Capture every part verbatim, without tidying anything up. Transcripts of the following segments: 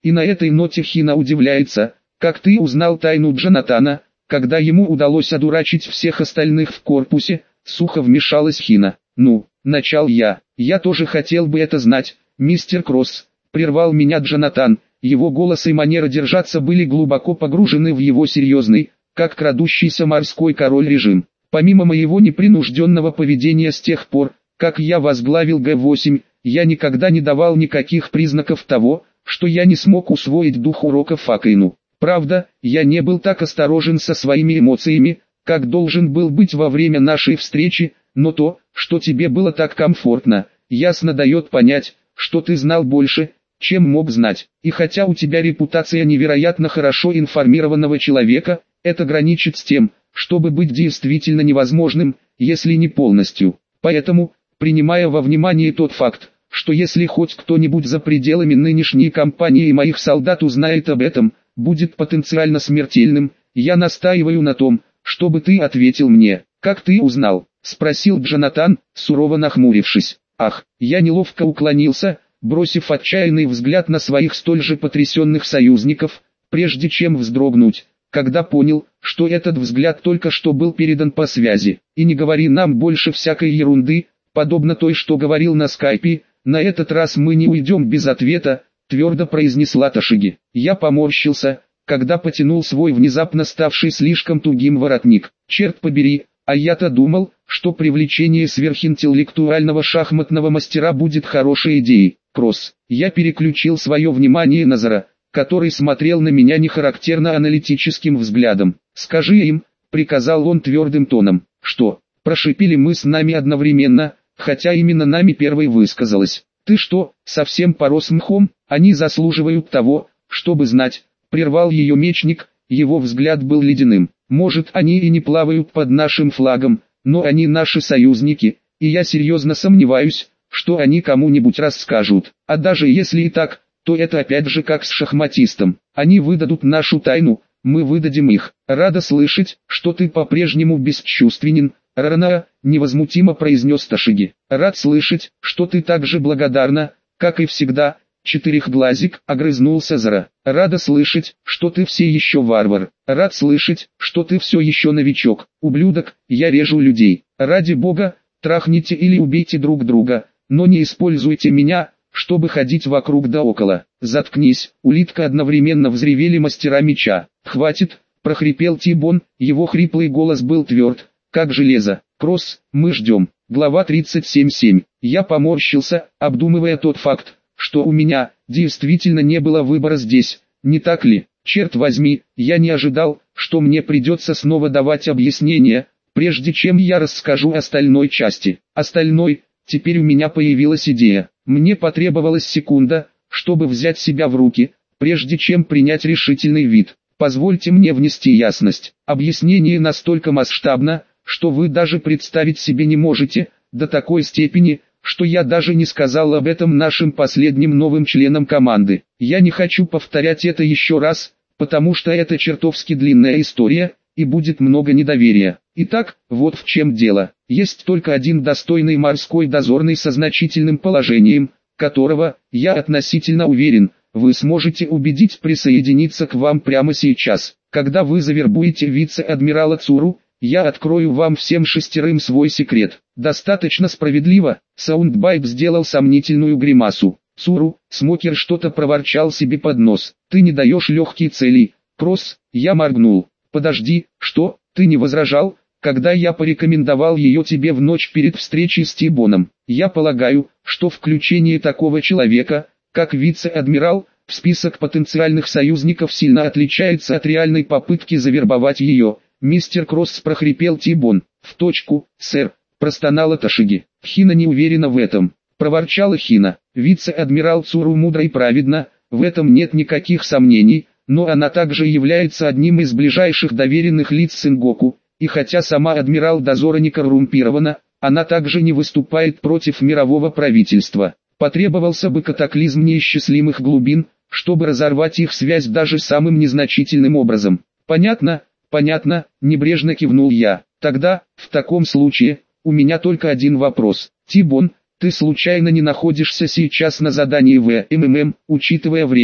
И на этой ноте Хина удивляется, как ты узнал тайну Джонатана, когда ему удалось одурачить всех остальных в корпусе, сухо вмешалась Хина. Ну, начал я, я тоже хотел бы это знать, мистер Кросс, прервал меня Джонатан, его голос и манера держаться были глубоко погружены в его серьезный, как крадущийся морской король режим. Помимо моего непринужденного поведения с тех пор, как я возглавил Г восемь, я никогда не давал никаких признаков того, что я не смог усвоить дух урока Факейну. Правда, я не был так осторожен со своими эмоциями, как должен был быть во время нашей встречи, но то, что тебе было так комфортно, ясно дает понять, что ты знал больше, чем мог знать. И хотя у тебя репутация невероятно хорошо информированного человека, это граничит с тем, чтобы быть действительно невозможным, если не полностью. Поэтому, принимая во внимание тот факт, что если хоть кто-нибудь за пределами нынешней кампании и моих солдат узнает об этом, будет потенциально смертельным, я настаиваю на том, чтобы ты ответил мне. «Как ты узнал?» – спросил Джонатан, сурово нахмурившись. Ах, я неловко уклонился, бросив отчаянный взгляд на своих столь же потрясенных союзников, прежде чем вздрогнуть, когда понял, что этот взгляд только что был передан по связи. И не говори нам больше всякой ерунды, подобно той, что говорил на скайпе, на этот раз мы не уйдем без ответа, твердо произнесла Ташиги. Я поморщился, когда потянул свой внезапно ставший слишком тугим воротник. Черт побери, а я-то думал, что привлечение сверхинтеллектуального шахматного мастера будет хорошей идеей. Кросс. Я переключил свое внимание на Зара, который смотрел на меня нехарактерно аналитическим взглядом. «Скажи им», — приказал он твердым тоном. «Что?» — прошипели мы с нами одновременно, хотя именно нами первой высказалась. «Ты что, совсем порос мхом? Они заслуживают того, чтобы знать», — прервал ее мечник, его взгляд был ледяным. «Может, они и не плавают под нашим флагом, но они наши союзники, и я серьезно сомневаюсь, что они кому-нибудь расскажут. А даже если и так, то это опять же как с шахматистом. Они выдадут нашу тайну, мы выдадим их. Рада слышать, что ты по-прежнему бесчувственен, Рана, невозмутимо произнес Ташиги. Рад слышать, что ты так же благодарна, как и всегда. Четырехглазик, огрызнулся Зара. Рада слышать, что ты все еще варвар. Рад слышать, что ты все еще новичок. Ублюдок, я режу людей. Ради бога, трахните или убейте друг друга, но не используйте меня, чтобы ходить вокруг да около. Заткнись, улитка, одновременно взревели мастера меча. Хватит, прохрипел Тибон, его хриплый голос был тверд, как железо. Кросс, мы ждем. Глава тридцать семь семь. Я поморщился, обдумывая тот факт, что у меня действительно не было выбора здесь, не так ли? Черт возьми, я не ожидал, что мне придется снова давать объяснения, прежде чем я расскажу остальной части. Остальной, теперь у меня появилась идея. Мне потребовалась секунда, чтобы взять себя в руки, прежде чем принять решительный вид. Позвольте мне внести ясность. Объяснение настолько масштабно, что вы даже представить себе не можете, до такой степени, что я даже не сказал об этом нашим последним новым членам команды. Я не хочу повторять это еще раз, потому что это чертовски длинная история, и будет много недоверия. Итак, вот в чем дело. Есть только один достойный морской дозорный со значительным положением, которого, я относительно уверен, вы сможете убедить присоединиться к вам прямо сейчас. Когда вы завербуете вице-адмирала Цуру, я открою вам всем шестерым свой секрет. Достаточно справедливо, Саундбайт сделал сомнительную гримасу. Цуру, Смокер что-то проворчал себе под нос. Ты не даешь легкие цели. Кросс, я моргнул. Подожди, что, ты не возражал, когда я порекомендовал ее тебе в ночь перед встречей с Тибоном? Я полагаю, что включение такого человека, как вице-адмирал, в список потенциальных союзников сильно отличается от реальной попытки завербовать ее. Мистер Кросс, прохрипел Тибон. В точку, сэр, простонала Ташиги. Хина не уверена в этом, проворчала Хина. Вице-адмирал Цуру мудро и праведно, в этом нет никаких сомнений, но она также является одним из ближайших доверенных лиц Сенгоку, и хотя сама адмирал дозора не коррумпирована, она также не выступает против мирового правительства. Потребовался бы катаклизм неисчислимых глубин, чтобы разорвать их связь даже самым незначительным образом. Понятно? Понятно, небрежно кивнул я. Тогда, в таком случае, у меня только один вопрос. Тибон, ты случайно не находишься сейчас на задании в МММ, учитывая время,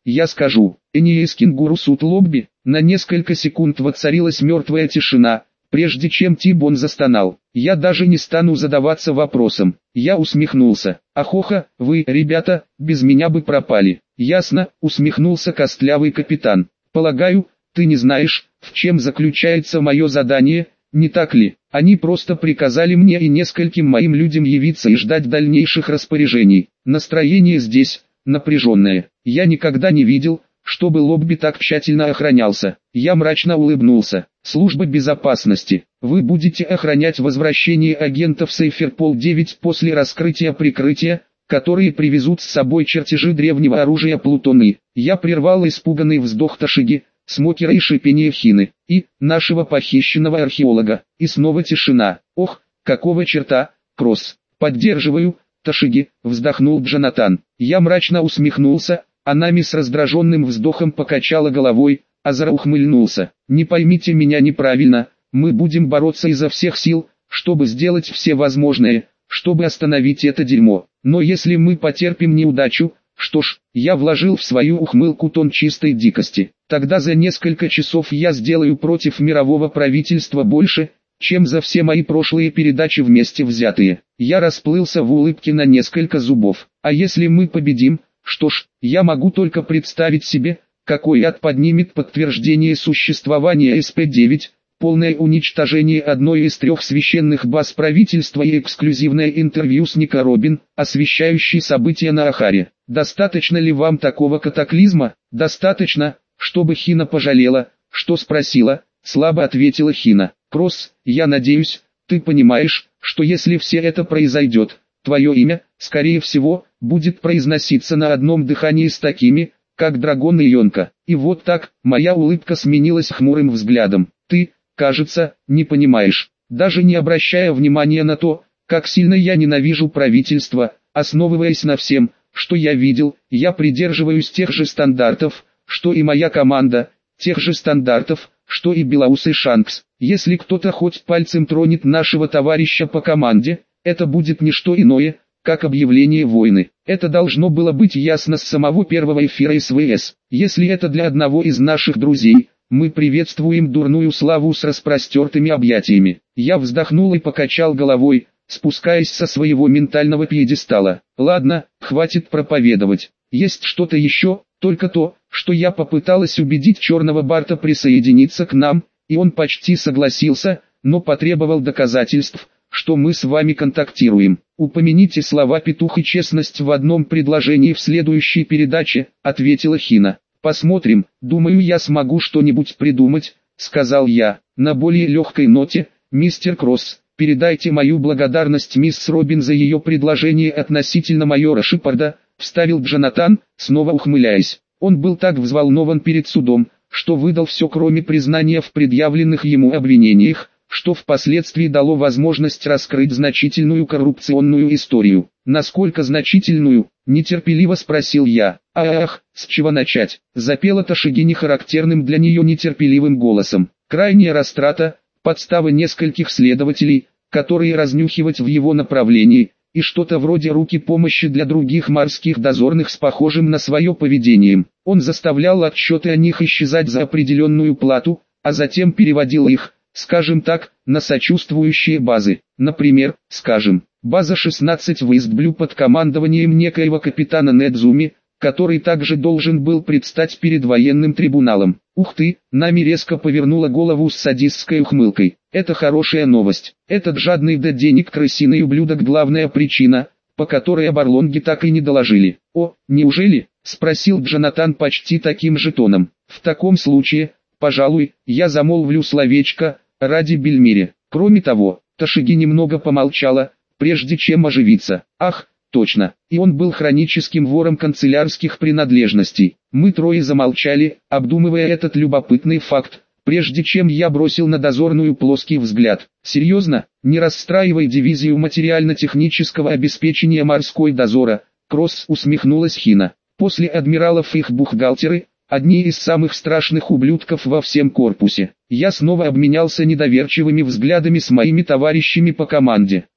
я скажу. Энеис Кенгуру Сут Лобби. На несколько секунд воцарилась мертвая тишина, прежде чем Тибон застонал. Я даже не стану задаваться вопросом. Я усмехнулся. Ахоха, вы, ребята, без меня бы пропали. Ясно, усмехнулся костлявый капитан. Полагаю, ты не знаешь, в чем заключается мое задание, не так ли? Они просто приказали мне и нескольким моим людям явиться и ждать дальнейших распоряжений. Настроение здесь напряженное. Я никогда не видел, чтобы Лобби так тщательно охранялся. Я мрачно улыбнулся. Служба безопасности. Вы будете охранять возвращение агентов Сейферпол девять после раскрытия прикрытия, которые привезут с собой чертежи древнего оружия Плутоны. Я прервал испуганный вздох Ташиги, Смокера и шипение Хины, и нашего похищенного археолога. И снова тишина. Ох, какого черта, Кросс. Поддерживаю, Ташиги, вздохнул Джонатан. Я мрачно усмехнулся, а Нами с раздраженным вздохом покачала головой, Азра ухмыльнулся. Не поймите меня неправильно, мы будем бороться изо всех сил, чтобы сделать все возможное, чтобы остановить это дерьмо. Но если мы потерпим неудачу, что ж, я вложил в свою ухмылку тон чистой дикости. Тогда за несколько часов я сделаю против мирового правительства больше, чем за все мои прошлые передачи вместе взятые. Я расплылся в улыбке на несколько зубов. А если мы победим, что ж, я могу только представить себе, какой ад поднимет подтверждение существования эс пэ девять, полное уничтожение одной из трех священных баз правительства и эксклюзивное интервью с Нико Робин, освещающий события на Ахаре. Достаточно ли вам такого катаклизма? Достаточно, чтобы Хина пожалела, что спросила, слабо ответила Хина. Кросс, я надеюсь, ты понимаешь, что если все это произойдет, твое имя, скорее всего, будет произноситься на одном дыхании с такими, как Драгон и Йонка. И вот так, моя улыбка сменилась хмурым взглядом. Ты, кажется, не понимаешь, даже не обращая внимания на то, как сильно я ненавижу правительство, основываясь на всем, что я видел, я придерживаюсь тех же стандартов, что и моя команда, тех же стандартов, что и Белаус и Шанкс. Если кто-то хоть пальцем тронет нашего товарища по команде, это будет не что иное, как объявление войны. Это должно было быть ясно с самого первого эфира эс вэ эс. Если это для одного из наших друзей, мы приветствуем дурную славу с распростертыми объятиями. Я вздохнул и покачал головой, спускаясь со своего ментального пьедестала. Ладно, хватит проповедовать. Есть что-то еще, только то, что я попыталась убедить Черного Барта присоединиться к нам, и он почти согласился, но потребовал доказательств, что мы с вами контактируем. Упомяните слова «петух» и «честность» в одном предложении в следующей передаче, ответила Хина. Посмотрим, думаю, я смогу что-нибудь придумать, сказал я. На более легкой ноте, мистер Кросс, передайте мою благодарность мисс Робин за ее предложение относительно майора Шепарда, вставил Джонатан, снова ухмыляясь. Он был так взволнован перед судом, что выдал все кроме признания в предъявленных ему обвинениях, что впоследствии дало возможность раскрыть значительную коррупционную историю. Насколько значительную, нетерпеливо спросил я. Ах, с чего начать? Запела Ташиги нехарактерным для нее нетерпеливым голосом. Крайняя растрата, подстава нескольких следователей, которые разнюхивать в его направлении, и что-то вроде руки помощи для других морских дозорных с похожим на свое поведением. Он заставлял отчеты о них исчезать за определенную плату, а затем переводил их, скажем так, на сочувствующие базы. Например, скажем, база шестнадцать в Истблю под командованием некоего капитана Недзуми, который также должен был предстать перед военным трибуналом. Ух ты, Нами резко повернула голову с садистской ухмылкой. Это хорошая новость. Этот жадный до денег крысиный ублюдок главная причина, по которой об Орлонге так и не доложили. О, неужели? Спросил Джонатан почти таким же тоном. В таком случае, пожалуй, я замолвлю словечко, ради Бельмире. Кроме того, Ташиги немного помолчала, прежде чем оживиться. Ах, точно, и он был хроническим вором канцелярских принадлежностей. Мы трое замолчали, обдумывая этот любопытный факт, прежде чем я бросил на дозорную плоский взгляд. Серьезно, не расстраивай дивизию материально-технического обеспечения морской дозора, Кросс, усмехнулась Хина. После адмиралов их бухгалтеры, одни из самых страшных ублюдков во всем корпусе. Я снова обменялся недоверчивыми взглядами с моими товарищами по команде.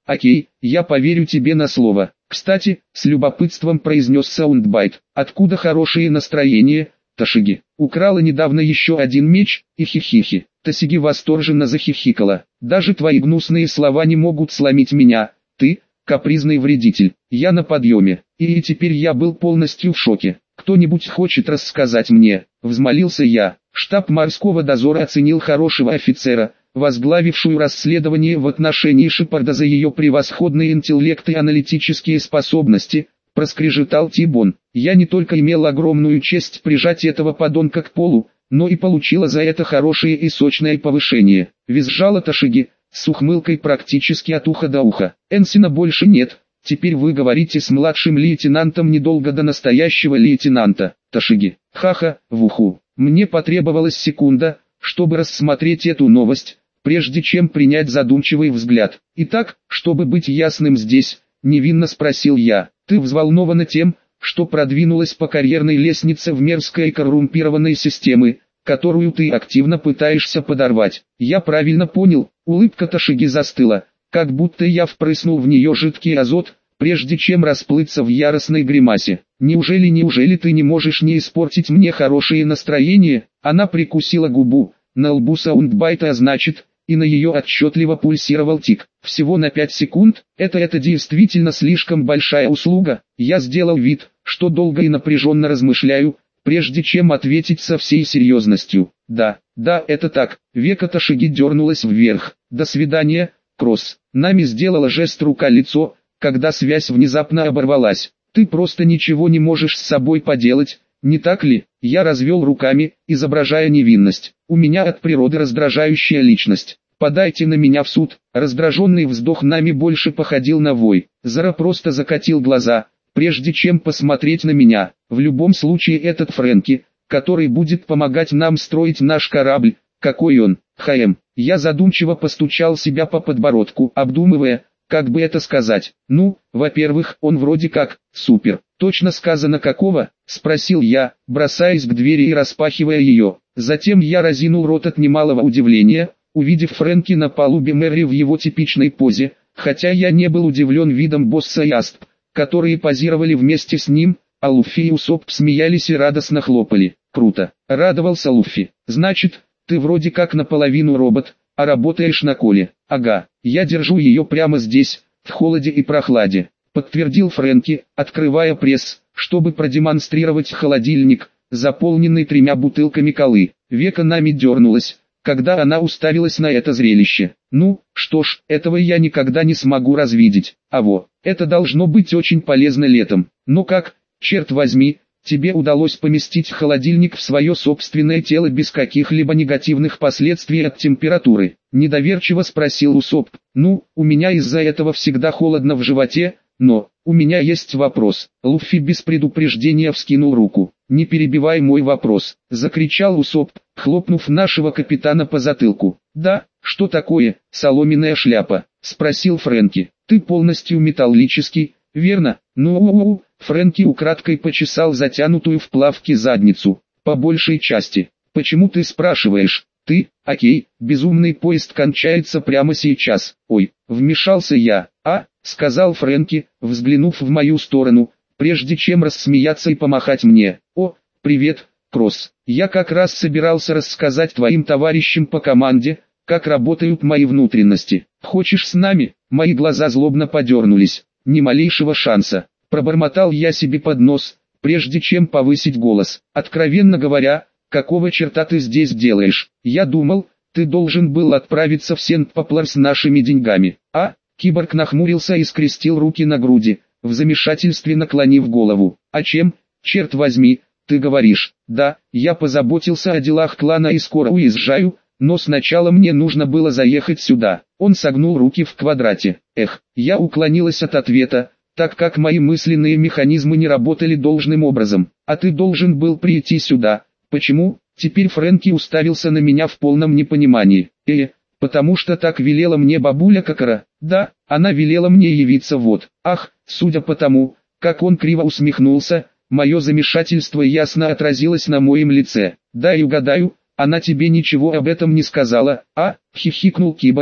окей, я поверю тебе на слово. Кстати, с любопытством произнес Саундбайт, откуда хорошее настроение, Ташиги? Украла недавно еще один меч, и хихихи. Тасиги восторженно захихикала. Даже твои гнусные слова не могут сломить меня, ты, капризный вредитель. Я на подъеме, и теперь я был полностью в шоке. Кто-нибудь хочет рассказать мне? Взмолился я. Штаб морского дозора оценил хорошего офицера, возглавившую расследование в отношении Шепарда за ее превосходный интеллект и аналитические способности, проскрежетал Тибон. Я не только имел огромную честь прижать этого подонка к полу, но и получила за это хорошее и сочное повышение. Визжала Ташиги, с ухмылкой практически от уха до уха. Энсина больше нет, теперь вы говорите с младшим лейтенантом недолго до настоящего лейтенанта. Ташиги, ха-ха, в уху. Мне потребовалась секунда, чтобы рассмотреть эту новость, прежде чем принять задумчивый взгляд. Итак, чтобы быть ясным здесь, невинно спросил я, ты взволнована тем, что продвинулась по карьерной лестнице в мерзкой и коррумпированной системы, которую ты активно пытаешься подорвать. Я правильно понял, улыбка Ташиги застыла, как будто я впрыснул в нее жидкий азот, прежде чем расплыться в яростной гримасе. Неужели, неужели ты не можешь не испортить мне хорошее настроение? Она прикусила губу, на лбу Саундбайта, а значит, и на ее отчетливо пульсировал тик. Всего на пять секунд, это это действительно слишком большая услуга. Я сделал вид, что долго и напряженно размышляю, прежде чем ответить со всей серьезностью. Да, да, это так. Века Ташиги дернулась вверх. До свидания, Кросс. Нами сделала жест рука-лицо, когда связь внезапно оборвалась. Ты просто ничего не можешь с собой поделать, не так ли? Я развел руками, изображая невинность. У меня от природы раздражающая личность. Подайте на меня в суд. Раздраженный вздох Нами больше походил на вой. Зара просто закатил глаза, прежде чем посмотреть на меня. В любом случае этот Фрэнки, который будет помогать нам строить наш корабль, какой он, ХМ. Я задумчиво постучал себя по подбородку, обдумывая, как бы это сказать. Ну, во-первых, он вроде как, супер. Точно сказано какого? Спросил я, бросаясь к двери и распахивая ее. Затем я разинул рот от немалого удивления, увидев Фрэнки на палубе Мэри в его типичной позе, хотя я не был удивлен видом босса и Асп, которые позировали вместе с ним, а Луффи и Усоп смеялись и радостно хлопали. Круто, радовался Луффи. Значит, ты вроде как наполовину робот, а работаешь на Коле. Ага, я держу ее прямо здесь, в холоде и прохладе, подтвердил Фрэнки, открывая пресс, чтобы продемонстрировать холодильник, заполненный тремя бутылками колы. Века Нами дернулась, когда она уставилась на это зрелище. Ну, что ж, этого я никогда не смогу развидеть. А во, это должно быть очень полезно летом. Но как, черт возьми, тебе удалось поместить холодильник в свое собственное тело без каких-либо негативных последствий от температуры? Недоверчиво спросил Усоп. Ну, у меня из-за этого всегда холодно в животе, но, у меня есть вопрос. Луффи без предупреждения вскинул руку. Не перебивай мой вопрос, закричал Усоп, хлопнув нашего капитана по затылку. Да, что такое, соломенная шляпа? Спросил Фрэнки. Ты полностью металлический, верно? Ну, Фрэнки украдкой почесал затянутую в плавки задницу. По большей части. Почему ты спрашиваешь? Ты, окей, безумный поезд кончается прямо сейчас. Ой, вмешался я. А, сказал Фрэнки, взглянув в мою сторону, прежде чем рассмеяться и помахать мне. О, привет, Кросс. Я как раз собирался рассказать твоим товарищам по команде, как работают мои внутренности. Хочешь с нами? Мои глаза злобно подернулись. Ни малейшего шанса. Пробормотал я себе под нос, прежде чем повысить голос. Откровенно говоря, какого черта ты здесь делаешь? Я думал, ты должен был отправиться в Сент-Поплар с нашими деньгами. А? Киборг нахмурился и скрестил руки на груди, в замешательстве наклонив голову. А чем, черт возьми, ты говоришь? Да, я позаботился о делах клана и скоро уезжаю, но сначала мне нужно было заехать сюда. Он согнул руки в квадрате. Эх, я уклонилась от ответа, так как мои мысленные механизмы не работали должным образом. А ты должен был прийти сюда. Почему? Теперь Фрэнки уставился на меня в полном непонимании. Э, потому что так велела мне бабуля Кокора. Да, она велела мне явиться вот. Ах, судя по тому, как он криво усмехнулся, мое замешательство ясно отразилось на моем лице. Дай угадаю, она тебе ничего об этом не сказала, а? Хихикнул киборг,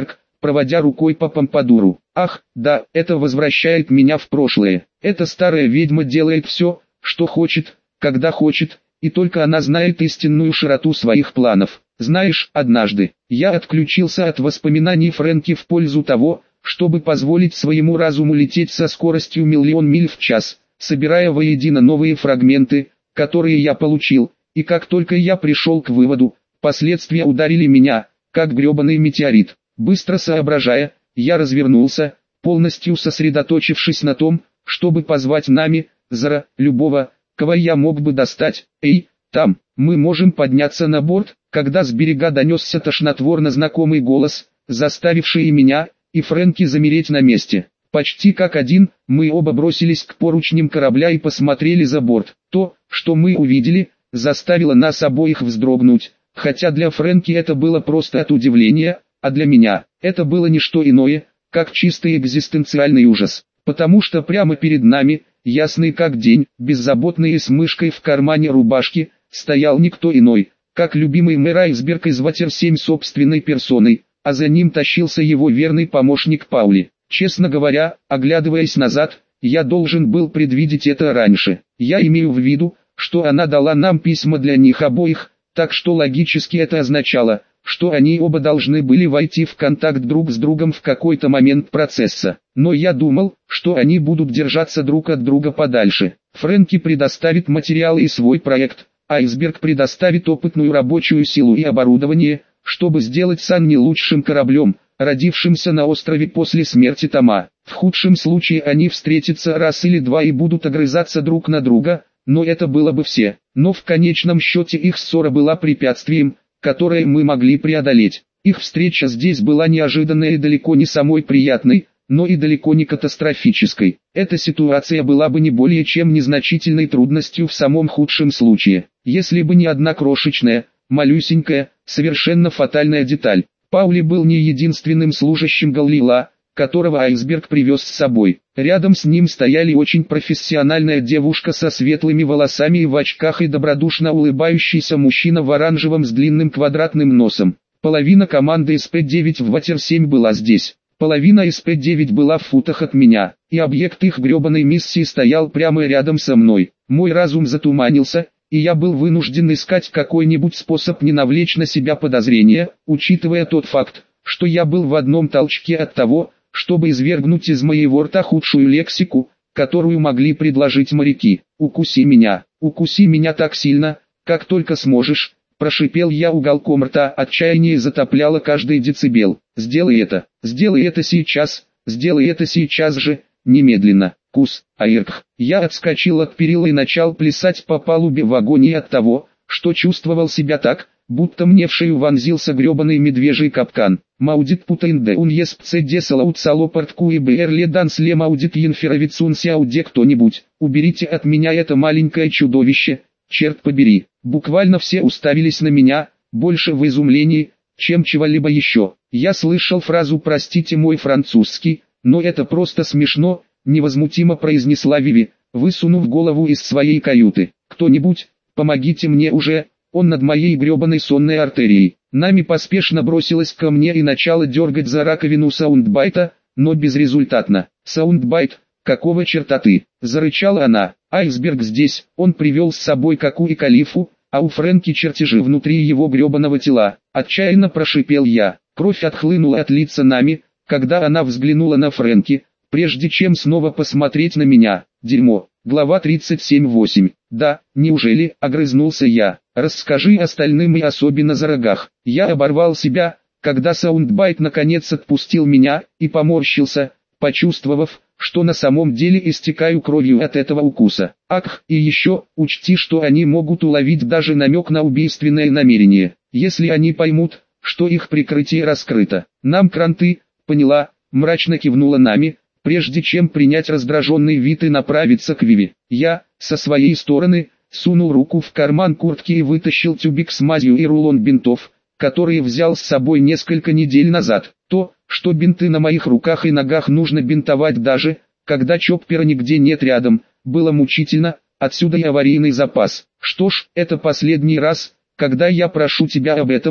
проводя рукой по помпадуру. Ах, да, это возвращает меня в прошлое. Эта старая ведьма делает все, что хочет, когда хочет, и только она знает истинную широту своих планов. Знаешь, однажды, я отключился от воспоминаний Фрэнки в пользу того, чтобы позволить своему разуму лететь со скоростью миллион миль в час, собирая воедино новые фрагменты, которые я получил, и как только я пришел к выводу, последствия ударили меня, как гребаный метеорит. Быстро соображая, я развернулся, полностью сосредоточившись на том, чтобы позвать Нами, Зара, любого, кого я мог бы достать. Эй, там, мы можем подняться на борт, когда с берега донесся тошнотворно знакомый голос, заставивший и меня, и Фрэнки замереть на месте. Почти как один, мы оба бросились к поручням корабля и посмотрели за борт. То, что мы увидели, заставило нас обоих вздрогнуть, хотя для Фрэнки это было просто от удивления, а для меня, это было не что иное, как чистый экзистенциальный ужас. Потому что прямо перед нами, ясный как день, беззаботный и с мышкой в кармане рубашки, стоял никто иной, как любимый мэр Айсберг из Ватер семь собственной персоной, а за ним тащился его верный помощник Паули. Честно говоря, оглядываясь назад, я должен был предвидеть это раньше. Я имею в виду, что она дала нам письма для них обоих, так что логически это означало, что они оба должны были войти в контакт друг с другом в какой-то момент процесса. Но я думал, что они будут держаться друг от друга подальше. Фрэнки предоставит материалы и свой проект, Айсберг предоставит опытную рабочую силу и оборудование, чтобы сделать Санни лучшим кораблем, родившимся на острове после смерти Тома. В худшем случае они встретятся раз или два и будут огрызаться друг на друга, но это было бы все. Но в конечном счете их ссора была препятствием, которое мы могли преодолеть. Их встреча здесь была неожиданной и далеко не самой приятной, но и далеко не катастрофической. Эта ситуация была бы не более чем незначительной трудностью в самом худшем случае, если бы не одна крошечная, малюсенькая, совершенно фатальная деталь. Паули был не единственным служащим Галлила, которого Айсберг привез с собой. Рядом с ним стояли очень профессиональная девушка со светлыми волосами и в очках и добродушно улыбающийся мужчина в оранжевом с длинным квадратным носом. Половина команды эс пэ девять в Ватер семь была здесь. Половина эс пэ девять была в футах от меня, и объект их гребаной миссии стоял прямо рядом со мной. Мой разум затуманился, и я был вынужден искать какой-нибудь способ не навлечь на себя подозрения, учитывая тот факт, что я был в одном толчке от того, чтобы извергнуть из моего рта худшую лексику, которую могли предложить моряки. «Укуси меня, укуси меня так сильно, как только сможешь», прошипел я уголком рта, отчаяние затопляло каждый децибел. «Сделай это, сделай это сейчас, сделай это сейчас же, немедленно». Кус, аирк. Я отскочил от перила и начал плясать по палубе в агонии от того, что чувствовал себя так, будто мне в шею вонзился гребаный медвежий капкан. Маудит путаинде ун еспце десалаут салопортку и бэрле дансле маудит янферовицун сяуде кто-нибудь. Уберите от меня это маленькое чудовище, черт побери. Буквально все уставились на меня, больше в изумлении, чем чего-либо еще. Я слышал фразу «простите мой французский», но это просто смешно, невозмутимо произнесла Виви, высунув голову из своей каюты. «Кто-нибудь, помогите мне уже, он над моей гребаной сонной артерией». Нами поспешно бросилась ко мне и начала дергать за раковину саундбайта, но безрезультатно. «Саундбайт, какого черта ты?» – зарычала она. «Айсберг здесь, он привел с собой Каку и Калифу, а у Фрэнки чертежи внутри его гребаного тела». Отчаянно прошипел я. Кровь отхлынула от лица Нами, когда она взглянула на Фрэнки, прежде чем снова посмотреть на меня. Дерьмо. Глава тридцать семь восемь. «Да, неужели?» – огрызнулся я. «Расскажи остальным и особенно за рогах». Я оборвал себя, когда саундбайт наконец отпустил меня, и поморщился, почувствовав, что на самом деле истекаю кровью от этого укуса. Ах, и еще, учти, что они могут уловить даже намек на убийственное намерение, если они поймут, что их прикрытие раскрыто. «Нам кранты», поняла, мрачно кивнула Нами, прежде чем принять раздраженный вид и направиться к Виви. Я, со своей стороны, сунул руку в карман куртки и вытащил тюбик с мазью и рулон бинтов, которые взял с собой несколько недель назад. То, что бинты на моих руках и ногах нужно бинтовать даже, когда чоппера нигде нет рядом, было мучительно, отсюда и аварийный запас. «Что ж, это последний раз, когда я прошу тебя об этом»,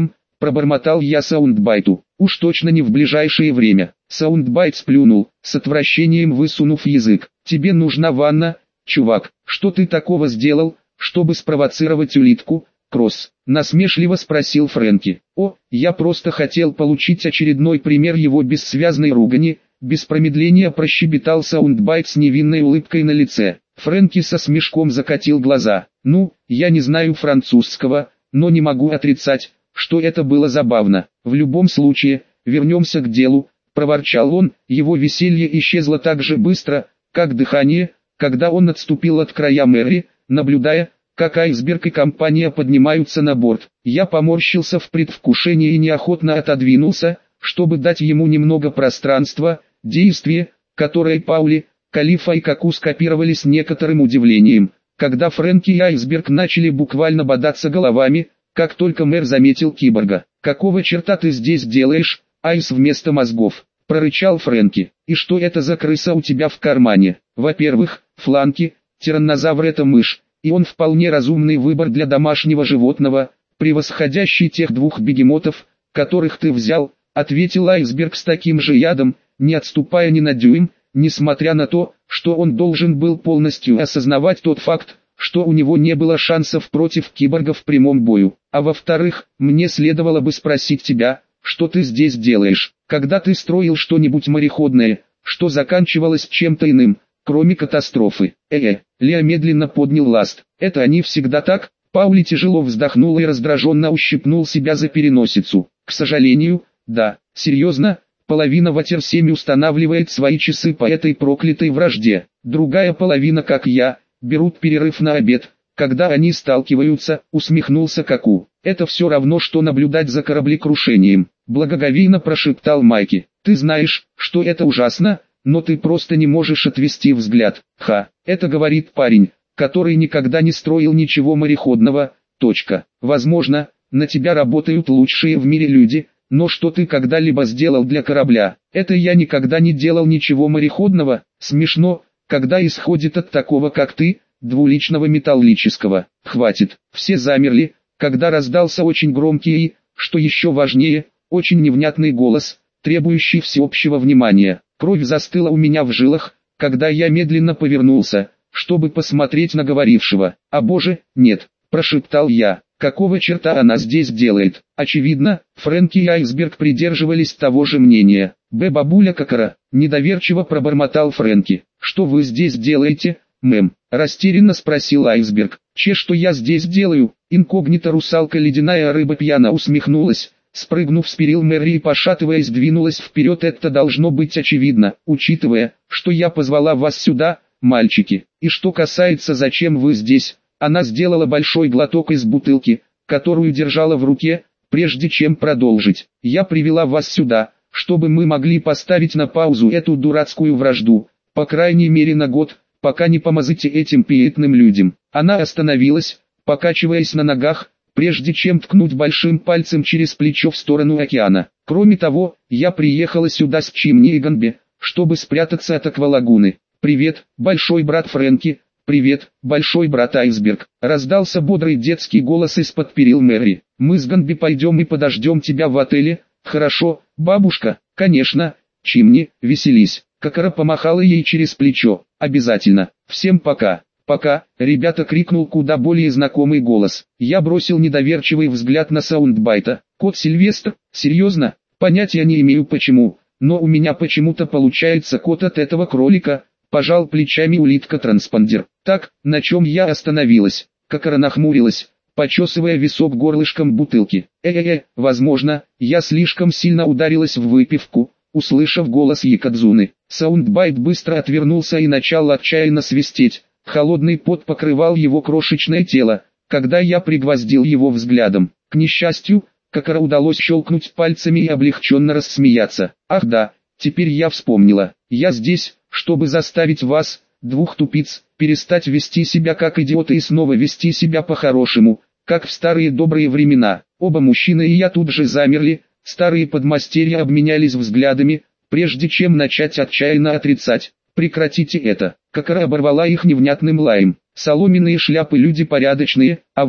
пробормотал я Саундбайту. Уж точно не в ближайшее время. Саундбайт сплюнул, с отвращением высунув язык. Тебе нужна ванна, чувак. Что ты такого сделал, чтобы спровоцировать улитку, Кросс? Насмешливо спросил Фрэнки. О, я просто хотел получить очередной пример его бессвязной ругани. Без промедления прощебетал Саундбайт с невинной улыбкой на лице. Фрэнки со смешком закатил глаза. Ну, я не знаю французского, но не могу отрицать, что это было забавно. В любом случае, вернемся к делу, проворчал он. Его веселье исчезло так же быстро, как дыхание, когда он отступил от края Мэри, наблюдая, как айсберг и компания поднимаются на борт. Я поморщился в предвкушении и неохотно отодвинулся, чтобы дать ему немного пространства. Действие, которое Паули, Калифа и Каку скопировали с некоторым удивлением, когда Фрэнки и айсберг начали буквально бодаться головами, как только мэр заметил киборга. «Какого черта ты здесь делаешь, Айс, вместо мозгов?» – прорычал Фрэнки. «И что это за крыса у тебя в кармане?» «Во-первых, фланки, тираннозавр – это мышь, и он вполне разумный выбор для домашнего животного, превосходящий тех двух бегемотов, которых ты взял», – ответил айсберг с таким же ядом, не отступая ни на дюйм, несмотря на то, что он должен был полностью осознавать тот факт, что у него не было шансов против киборга в прямом бою. «А во-вторых, мне следовало бы спросить тебя, что ты здесь делаешь, когда ты строил что-нибудь мореходное, что заканчивалось чем-то иным, кроме катастрофы?» «Э-э», Лео медленно поднял ласт. «Это они всегда так?» Паули тяжело вздохнул и раздраженно ущипнул себя за переносицу. «К сожалению, да, серьезно, половина Ватер семь устанавливает свои часы по этой проклятой вражде, другая половина, как я, берут перерыв на обед, когда они сталкиваются», усмехнулся Каку. «Это все равно, что наблюдать за кораблекрушением», благоговейно прошептал Майки. «Ты знаешь, что это ужасно, но ты просто не можешь отвести взгляд». «Ха, это говорит парень, который никогда не строил ничего мореходного, точка. Возможно, на тебя работают лучшие в мире люди, но что ты когда-либо сделал для корабля?» «Это я никогда не делал ничего мореходного». «Смешно, когда исходит от такого, как ты, двуличного металлического». «Хватит». Все замерли, когда раздался очень громкий и, что еще важнее, очень невнятный голос, требующий всеобщего внимания. Кровь застыла у меня в жилах, когда я медленно повернулся, чтобы посмотреть на говорившего. «А боже, нет», прошептал я. «Какого черта она здесь делает?» Очевидно, Фрэнки и айсберг придерживались того же мнения. «Б, бабуля Какара», недоверчиво пробормотал Фрэнки. «Что вы здесь делаете, мэм?» растерянно спросил айсберг. «Че, что я здесь делаю?» Инкогнито русалка ледяная рыба пьяно усмехнулась, спрыгнув с перил Мэри и пошатываясь двинулась вперед. «Это должно быть очевидно, учитывая, что я позвала вас сюда, мальчики. И что касается зачем вы здесь?» Она сделала большой глоток из бутылки, которую держала в руке, прежде чем продолжить. «Я привела вас сюда, чтобы мы могли поставить на паузу эту дурацкую вражду, по крайней мере на год, пока не помазите этим пиетным людям». Она остановилась, покачиваясь на ногах, прежде чем ткнуть большим пальцем через плечо в сторону океана. «Кроме того, я приехала сюда с Чимни и Ганби, чтобы спрятаться от аквалагуны. Привет, большой брат Фрэнки». «Привет, большой брат айсберг», раздался бодрый детский голос из-под перил Мэри. «Мы с Ганби пойдем и подождем тебя в отеле, хорошо, бабушка?» «Конечно, Чимни, веселись». Какара помахала ей через плечо. «Обязательно. Всем пока». «Пока», ребята, крикнул куда более знакомый голос. Я бросил недоверчивый взгляд на Саундбайта. «Кот Сильвестр? Серьезно? Понятия не имею почему, но у меня почему-то получается кот от этого кролика». Пожал плечами улитка-транспондер. «Так, на чем я остановилась?» Какара нахмурилась, почесывая висок горлышком бутылки. «Э-э-э, возможно, я слишком сильно ударилась в выпивку», услышав голос Якадзуны. Саундбайт быстро отвернулся и начал отчаянно свистеть. Холодный пот покрывал его крошечное тело, когда я пригвоздил его взглядом. К несчастью, Какара удалось щелкнуть пальцами и облегченно рассмеяться. «Ах да, теперь я вспомнила. Я здесь, чтобы заставить вас, двух тупиц, перестать вести себя как идиоты и снова вести себя по-хорошему, как в старые добрые времена». Оба мужчины и я тут же замерли, старые подмастерья обменялись взглядами, прежде чем начать отчаянно отрицать. «Прекратите это!» Какара оборвала их невнятным лаем. «Соломенные шляпы люди порядочные, а вы,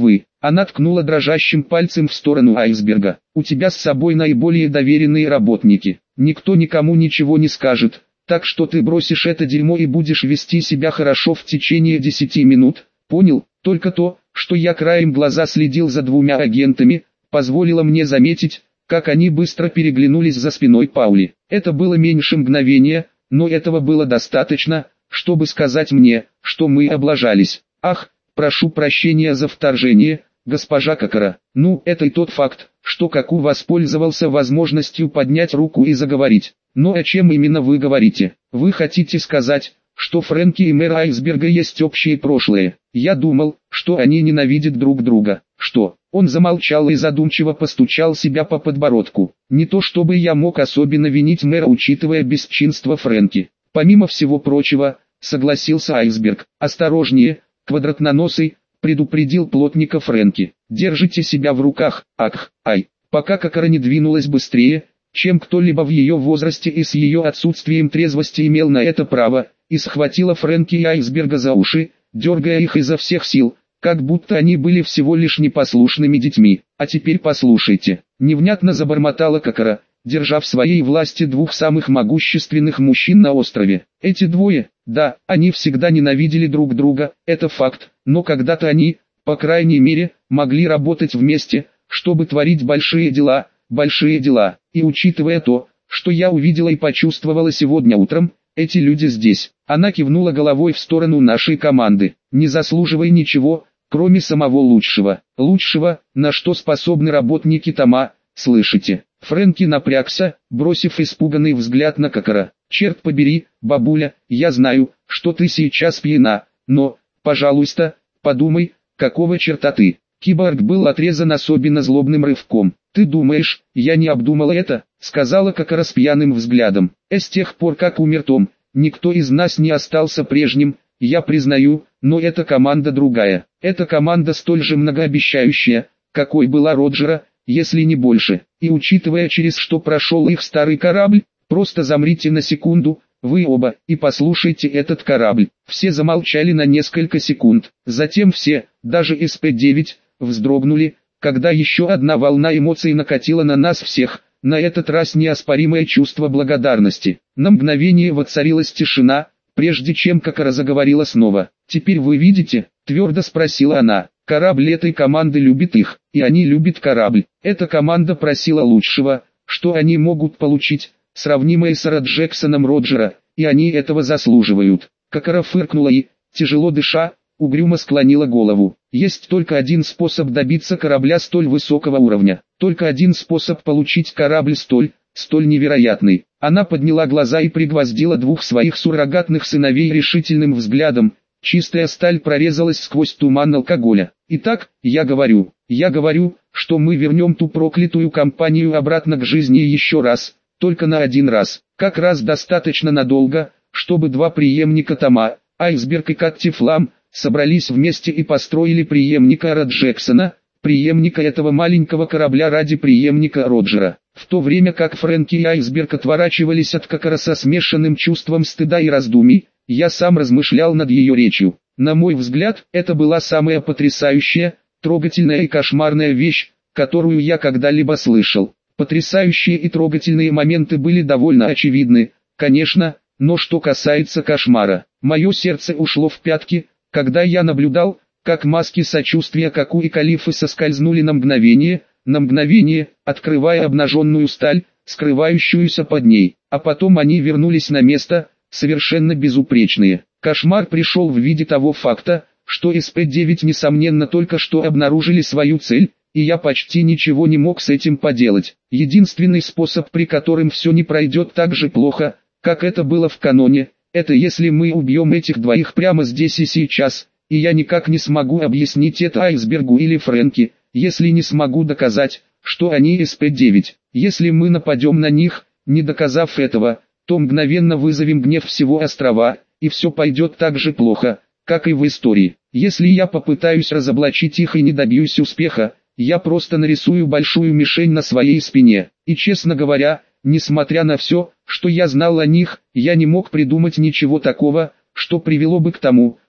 Она ткнула дрожащим пальцем в сторону айсберга. У тебя с собой наиболее доверенные работники. Никто никому ничего не скажет, так что ты бросишь это дерьмо и будешь вести себя хорошо в течение десяти минут, понял? Только то, что я краем глаза следил за двумя агентами, позволило мне заметить, как они быстро переглянулись за спиной Паули. Это было меньше мгновения, но этого было достаточно, чтобы сказать мне, что мы облажались. Ах, прошу прощения за вторжение, госпожа Кокора. Ну, это и тот факт, что Коку воспользовался возможностью поднять руку и заговорить. Но о чем именно вы говорите? Вы хотите сказать, что Фрэнки и мэр Айсберга есть общее прошлое? Я думал, что они ненавидят друг друга. Что? Он замолчал и задумчиво постучал себя по подбородку. Не то чтобы я мог особенно винить мэра, учитывая бесчинство Фрэнки. Помимо всего прочего, согласился Айсберг. Осторожнее, квадратноносый, предупредил плотника Фрэнки. Держите себя в руках, ах, ай. Пока Кокора не двинулась быстрее, чем кто-либо в ее возрасте и с ее отсутствием трезвости имел на это право, и схватила Фрэнки и Айсберга за уши, дергая их изо всех сил, как будто они были всего лишь непослушными детьми. А теперь послушайте, невнятно забормотала Кокора, держа в своей власти двух самых могущественных мужчин на острове. Эти двое, да, они всегда ненавидели друг друга, это факт, но когда-то они, по крайней мере, могли работать вместе, чтобы творить большие дела, большие дела. И учитывая то, что я увидела и почувствовала сегодня утром, эти люди здесь. Она кивнула головой в сторону нашей команды, не заслуживая ничего, кроме самого лучшего. Лучшего, на что способны работники Тома, слышите? Фрэнки напрягся, бросив испуганный взгляд на Кокора. «Черт побери, бабуля, я знаю, что ты сейчас пьяна, но, пожалуйста, подумай, какого черта ты?» Киборг был отрезан особенно злобным рывком. «Ты думаешь, я не обдумала это?» — сказала Кокора с пьяным взглядом. «Э, с тех пор, как умер Том, никто из нас не остался прежним, я признаю, но эта команда другая. Эта команда столь же многообещающая, какой была Роджера, если не больше. И учитывая, через что прошел их старый корабль, просто замрите на секунду, вы оба, и послушайте этот корабль». Все замолчали на несколько секунд. Затем все, даже эс пэ девять, вздрогнули, когда еще одна волна эмоций накатила на нас всех, на этот раз неоспоримое чувство благодарности. На мгновение воцарилась тишина, прежде чем Кокора заговорила снова. «Теперь вы видите?» — твердо спросила она. «Корабль этой команды любит их, и они любят корабль. Эта команда просила лучшего, что они могут получить, сравнимое с Сара Джексоном Роджера, и они этого заслуживают». Кокора фыркнула и, тяжело дыша, угрюмо склонила голову. «Есть только один способ добиться корабля столь высокого уровня. Только один способ получить корабль столь, столь невероятный». Она подняла глаза и пригвоздила двух своих суррогатных сыновей решительным взглядом. Чистая сталь прорезалась сквозь туман алкоголя. «Итак, я говорю, я говорю, что мы вернем ту проклятую компанию обратно к жизни еще раз, только на один раз. Как раз достаточно надолго, чтобы два преемника Тома, Айсберг и Катти Флам, собрались вместе и построили преемника Ара Джексона, преемника этого маленького корабля ради преемника Роджера». В то время как Фрэнки и Айсберг отворачивались от Кокора со смешанным чувством стыда и раздумий, я сам размышлял над ее речью. На мой взгляд, это была самая потрясающая, трогательная и кошмарная вещь, которую я когда-либо слышал. Потрясающие и трогательные моменты были довольно очевидны, конечно, но что касается кошмара, мое сердце ушло в пятки, когда я наблюдал, как маски сочувствия Коку и Калифы соскользнули на мгновение, на мгновение, открывая обнаженную сталь, скрывающуюся под ней, а потом они вернулись на место, совершенно безупречные. Кошмар пришел в виде того факта, что эс пэ девять несомненно только что обнаружили свою цель, и я почти ничего не мог с этим поделать. Единственный способ, при котором все не пройдет так же плохо, как это было в каноне, это если мы убьем этих двоих прямо здесь и сейчас, и я никак не смогу объяснить это Айсбергу или Фрэнки, если не смогу доказать, что они эс пэ девять. Если мы нападем на них, не доказав этого, то мгновенно вызовем гнев всего острова, и все пойдет так же плохо, как и в истории. Если я попытаюсь разоблачить их и не добьюсь успеха, я просто нарисую большую мишень на своей спине. И честно говоря, несмотря на все, что я знал о них, я не мог придумать ничего такого, что привело бы к тому,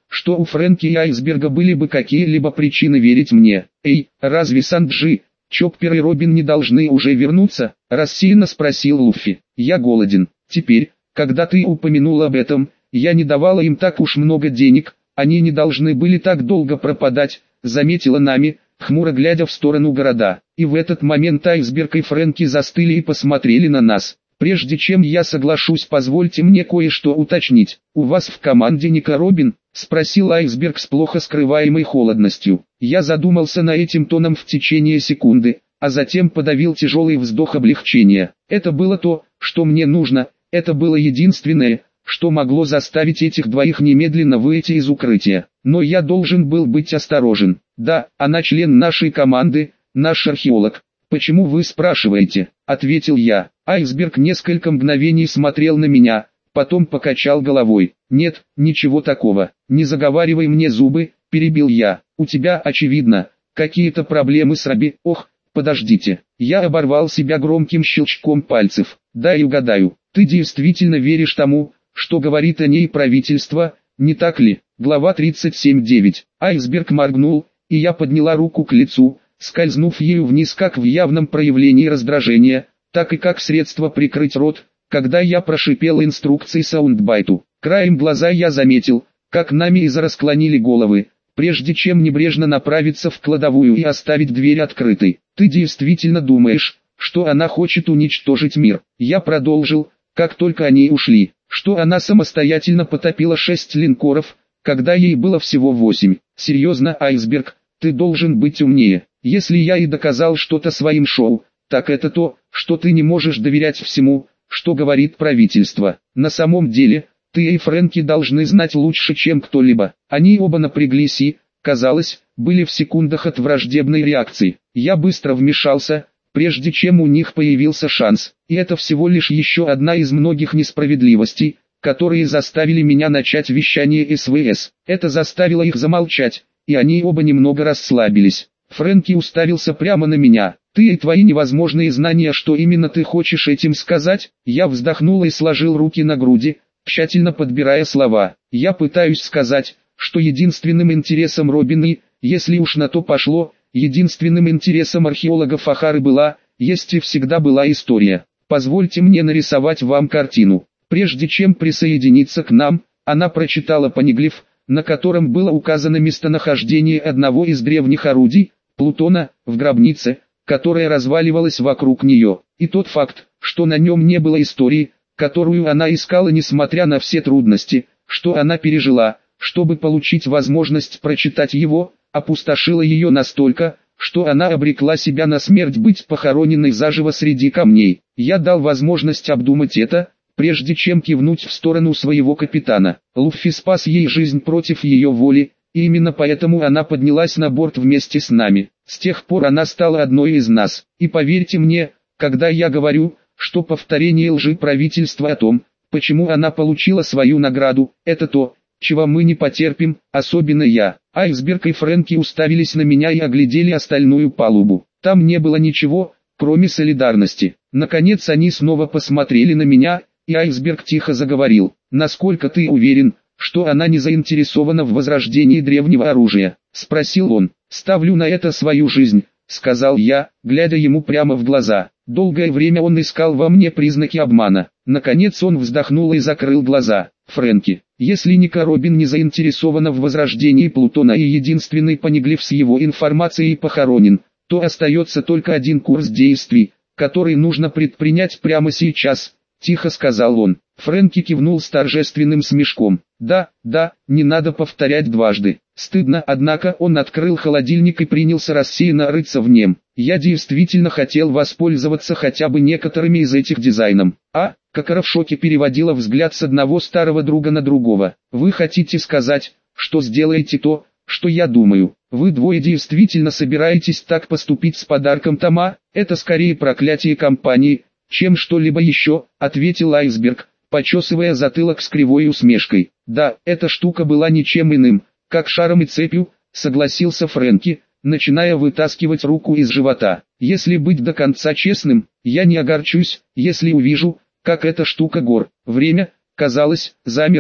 что у Фрэнки и Айсберга были бы какие-либо причины верить мне. «Эй, разве Санджи, Чоппер и Робин не должны уже вернуться?» – рассеянно спросил Луффи. «Я голоден. Теперь, когда ты упомянул об этом, я не давала им так уж много денег, они не должны были так долго пропадать», – заметила Нами, хмуро глядя в сторону города. И в этот момент Айсберг и Фрэнки застыли и посмотрели на нас. «Прежде чем я соглашусь, позвольте мне кое-что уточнить. У вас в команде Ника Робин?» – спросил Айсберг с плохо скрываемой холодностью. Я задумался над этим тоном в течение секунды, а затем подавил тяжелый вздох облегчения. Это было то, что мне нужно, это было единственное, что могло заставить этих двоих немедленно выйти из укрытия. Но я должен был быть осторожен. «Да, она член нашей команды, наш археолог». «Почему вы спрашиваете?» – ответил я. Айсберг несколько мгновений смотрел на меня, потом покачал головой. «Нет, ничего такого. Не заговаривай мне зубы», – перебил я. «У тебя, очевидно, какие-то проблемы с Робби». «Ох, подождите». Я оборвал себя громким щелчком пальцев. «Дай угадаю, ты действительно веришь тому, что говорит о ней правительство, не так ли?» Глава тридцать семь девять. Айсберг моргнул, и я подняла руку к лицу, скользнув ею вниз как в явном проявлении раздражения, так и как средство прикрыть рот, когда я прошипел инструкции саундбайту. Краем глаза я заметил, как Нами и Зара расклонили головы, прежде чем небрежно направиться в кладовую и оставить дверь открытой. «Ты действительно думаешь, что она хочет уничтожить мир?» Я продолжил, как только они ушли, что она самостоятельно потопила шесть линкоров, когда ей было всего восемь. «Серьезно, Айсберг, ты должен быть умнее. Если я и доказал что-то своим шоу, так это то, что ты не можешь доверять всему, что говорит правительство. На самом деле, ты и Фрэнки должны знать лучше, чем кто-либо». Они оба напряглись и, казалось, были в секундах от враждебной реакции. Я быстро вмешался, прежде чем у них появился шанс. И это всего лишь еще одна из многих несправедливостей, которые заставили меня начать вещание СВС. Это заставило их замолчать, и они оба немного расслабились. Фрэнки уставился прямо на меня. «Ты и твои невозможные знания, что именно ты хочешь этим сказать?» Я вздохнул и сложил руки на груди, тщательно подбирая слова. «Я пытаюсь сказать, что единственным интересом Робины, если уж на то пошло, единственным интересом археологов Ахары была, есть и всегда была история. Позвольте мне нарисовать вам картину». Прежде чем присоединиться к нам, она прочитала паниглиф, на котором было указано местонахождение одного из древних орудий, Плутона, в гробнице, которая разваливалась вокруг нее, и тот факт, что на нем не было истории, которую она искала несмотря на все трудности, что она пережила, чтобы получить возможность прочитать его, опустошила ее настолько, что она обрекла себя на смерть быть похороненной заживо среди камней. Я дал возможность обдумать это, прежде чем кивнуть в сторону своего капитана. Луффи спас ей жизнь против ее воли, и именно поэтому она поднялась на борт вместе с нами. С тех пор она стала одной из нас. И поверьте мне, когда я говорю, что повторение лжи правительства о том, почему она получила свою награду, это то, чего мы не потерпим, особенно я. Айсберг и Фрэнки уставились на меня и оглядели остальную палубу. Там не было ничего, кроме солидарности. Наконец они снова посмотрели на меня, и Айсберг тихо заговорил. «Насколько ты уверен, что она не заинтересована в возрождении древнего оружия?» — спросил он. «Ставлю на это свою жизнь», — сказал я, глядя ему прямо в глаза. Долгое время он искал во мне признаки обмана. Наконец он вздохнул и закрыл глаза. «Фрэнки, если Ника Робин не заинтересована в возрождении Плутона и единственный паниглиф с его информацией похоронен, то остается только один курс действий, который нужно предпринять прямо сейчас», — тихо сказал он. Фрэнки кивнул с торжественным смешком. «Да, да, не надо повторять дважды». Стыдно, однако он открыл холодильник и принялся рассеянно рыться в нем. «Я действительно хотел воспользоваться хотя бы некоторыми из этих дизайнов». А, Кокора в шоке переводила взгляд с одного старого друга на другого. «Вы хотите сказать, что сделаете то, что я думаю? Вы двое действительно собираетесь так поступить с подарком Тома? Это скорее проклятие компании, чем что-либо еще», — ответил Айсберг, почесывая затылок с кривой усмешкой. «Да, эта штука была ничем иным, как шаром и цепью», — согласился Фрэнки, начиная вытаскивать руку из живота. «Если быть до конца честным, я не огорчусь, если увижу, как эта штука гор». Время, казалось, замерло,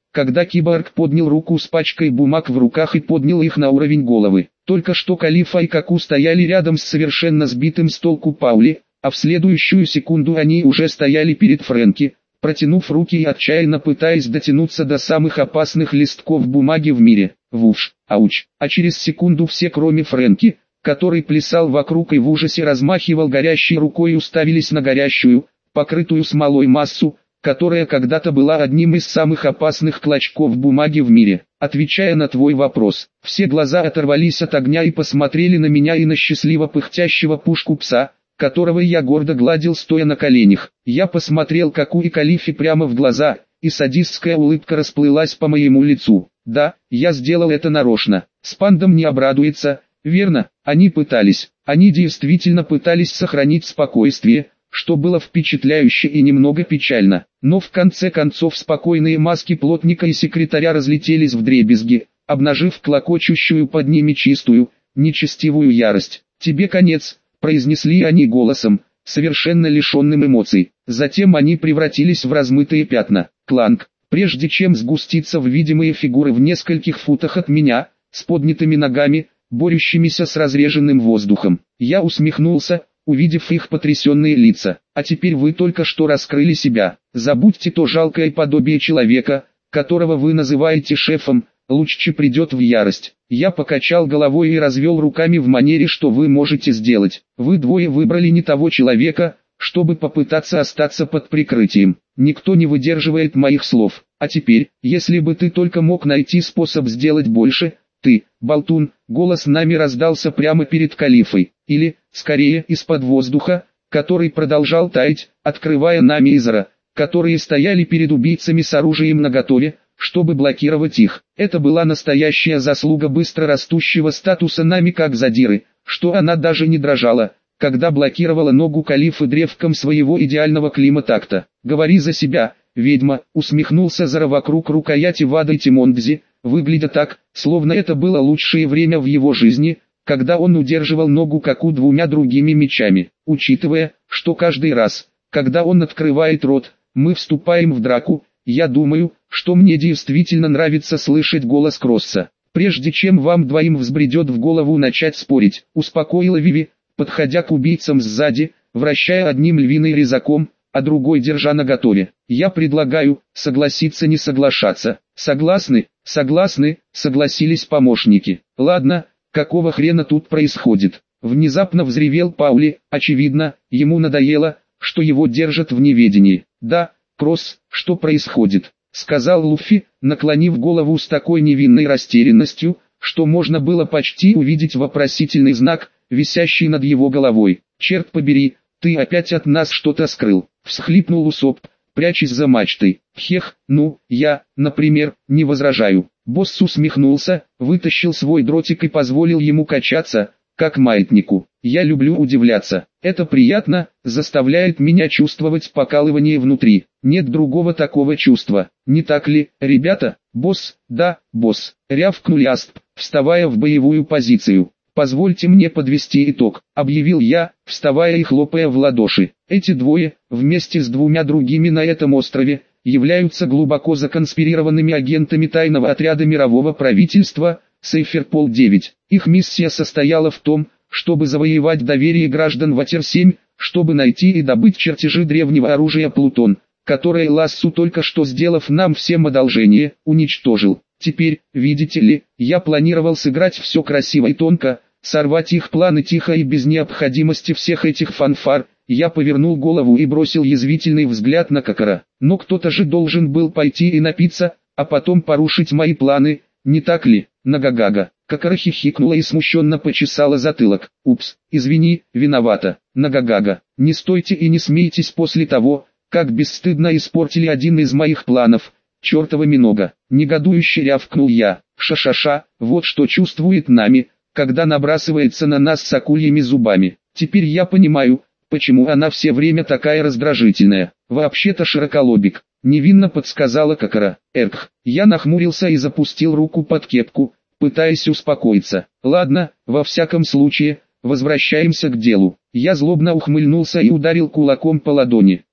когда киборг поднял руку с пачкой бумаг в руках и поднял их на уровень головы. Только что Калифа и Каку стояли рядом с совершенно сбитым с толку Паули, а в следующую секунду они уже стояли перед Фрэнки, протянув руки и отчаянно пытаясь дотянуться до самых опасных листков бумаги в мире. Вуш, ауч, а через секунду все, кроме Фрэнки, который плясал вокруг и в ужасе размахивал горящей рукой, уставились на горящую, покрытую смолой массу, которая когда-то была одним из самых опасных клочков бумаги в мире. Отвечая на твой вопрос, все глаза оторвались от огня и посмотрели на меня и на счастливо пыхтящего пушку пса, которого я гордо гладил стоя на коленях. Я посмотрел Каку и Калифе прямо в глаза, и садистская улыбка расплылась по моему лицу. Да, я сделал это нарочно. Спандом не обрадуется, верно? Они пытались, они действительно пытались сохранить спокойствие, что было впечатляюще и немного печально. Но в конце концов спокойные маски плотника и секретаря разлетелись вдребезги, обнажив клокочущую под ними чистую, нечестивую ярость. «Тебе конец», — произнесли они голосом, совершенно лишенным эмоций. Затем они превратились в размытые пятна. Кланг, прежде чем сгуститься в видимые фигуры в нескольких футах от меня, с поднятыми ногами, борющимися с разреженным воздухом. Я усмехнулся, увидев их потрясенные лица. А теперь вы только что раскрыли себя. Забудьте то жалкое подобие человека, которого вы называете шефом, Луччи придет в ярость. Я покачал головой и развел руками в манере, что вы можете сделать. Вы двое выбрали не того человека, чтобы попытаться остаться под прикрытием. Никто не выдерживает моих слов. А теперь, если бы ты только мог найти способ сделать больше, ты, болтун, голос нами раздался прямо перед Калифой, или, скорее, из-под воздуха, который продолжал таять, открывая нами Изра, которые стояли перед убийцами с оружием наготове, чтобы блокировать их. Это была настоящая заслуга быстро растущего статуса нами как задиры, что она даже не дрожала, когда блокировала ногу Калифы древком своего идеального климатакта. «Говори за себя, ведьма», усмехнулся Зара вокруг рукояти Вады Тимондзи, выглядя так, словно это было лучшее время в его жизни, когда он удерживал ногу Каку двумя другими мечами. Учитывая, что каждый раз, когда он открывает рот, мы вступаем в драку, я думаю, что мне действительно нравится слышать голос Кросса. Прежде чем вам двоим взбредет в голову начать спорить, успокоила Виви, подходя к убийцам сзади, вращая одним львиный резаком, а другой держа наготове. Я предлагаю, согласиться не соглашаться. Согласны, согласны, согласились помощники. Ладно, какого хрена тут происходит? Внезапно взревел Паули, очевидно, ему надоело, что его держат в неведении. Да, Кросс, что происходит? Сказал Луффи, наклонив голову с такой невинной растерянностью, что можно было почти увидеть вопросительный знак, висящий над его головой. Черт побери, ты опять от нас что-то скрыл. Всхлипнул Усоп, прячась за мачтой. Хех, ну, я, например, не возражаю. Босс усмехнулся, вытащил свой дротик и позволил ему качаться, как маятнику. Я люблю удивляться. Это приятно, заставляет меня чувствовать покалывание внутри. Нет другого такого чувства. Не так ли, ребята? Босс, да, босс. Рявкнули Асп, вставая в боевую позицию. Позвольте мне подвести итог, объявил я, вставая и хлопая в ладоши. Эти двое, вместе с двумя другими на этом острове, являются глубоко законспирированными агентами тайного отряда мирового правительства, Сейферпол девять. Их миссия состояла в том, чтобы завоевать доверие граждан Ватер семь, чтобы найти и добыть чертежи древнего оружия Плутон, которое Лассу, только что сделав нам всем одолжение, уничтожил. Теперь, видите ли, я планировал сыграть все красиво и тонко, сорвать их планы тихо и без необходимости всех этих фанфар. Я повернул голову и бросил язвительный взгляд на Кокора. Но кто-то же должен был пойти и напиться, а потом порушить мои планы, не так ли? Нагагага. Кокора хихикнула и смущенно почесала затылок. Упс, извини, виновата. Нагагага, не стойте и не смейтесь после того, как бесстыдно испортили один из моих планов. Чертова минога. Негодующе рявкнул я. Ша-ша-ша, вот что чувствует нами, когда набрасывается на нас с акульями зубами. Теперь я понимаю, почему она все время такая раздражительная. Вообще-то широколобик. Невинно подсказала Кокора. Эрх. Я нахмурился и запустил руку под кепку, пытаясь успокоиться. Ладно, во всяком случае, возвращаемся к делу. Я злобно ухмыльнулся и ударил кулаком по ладони.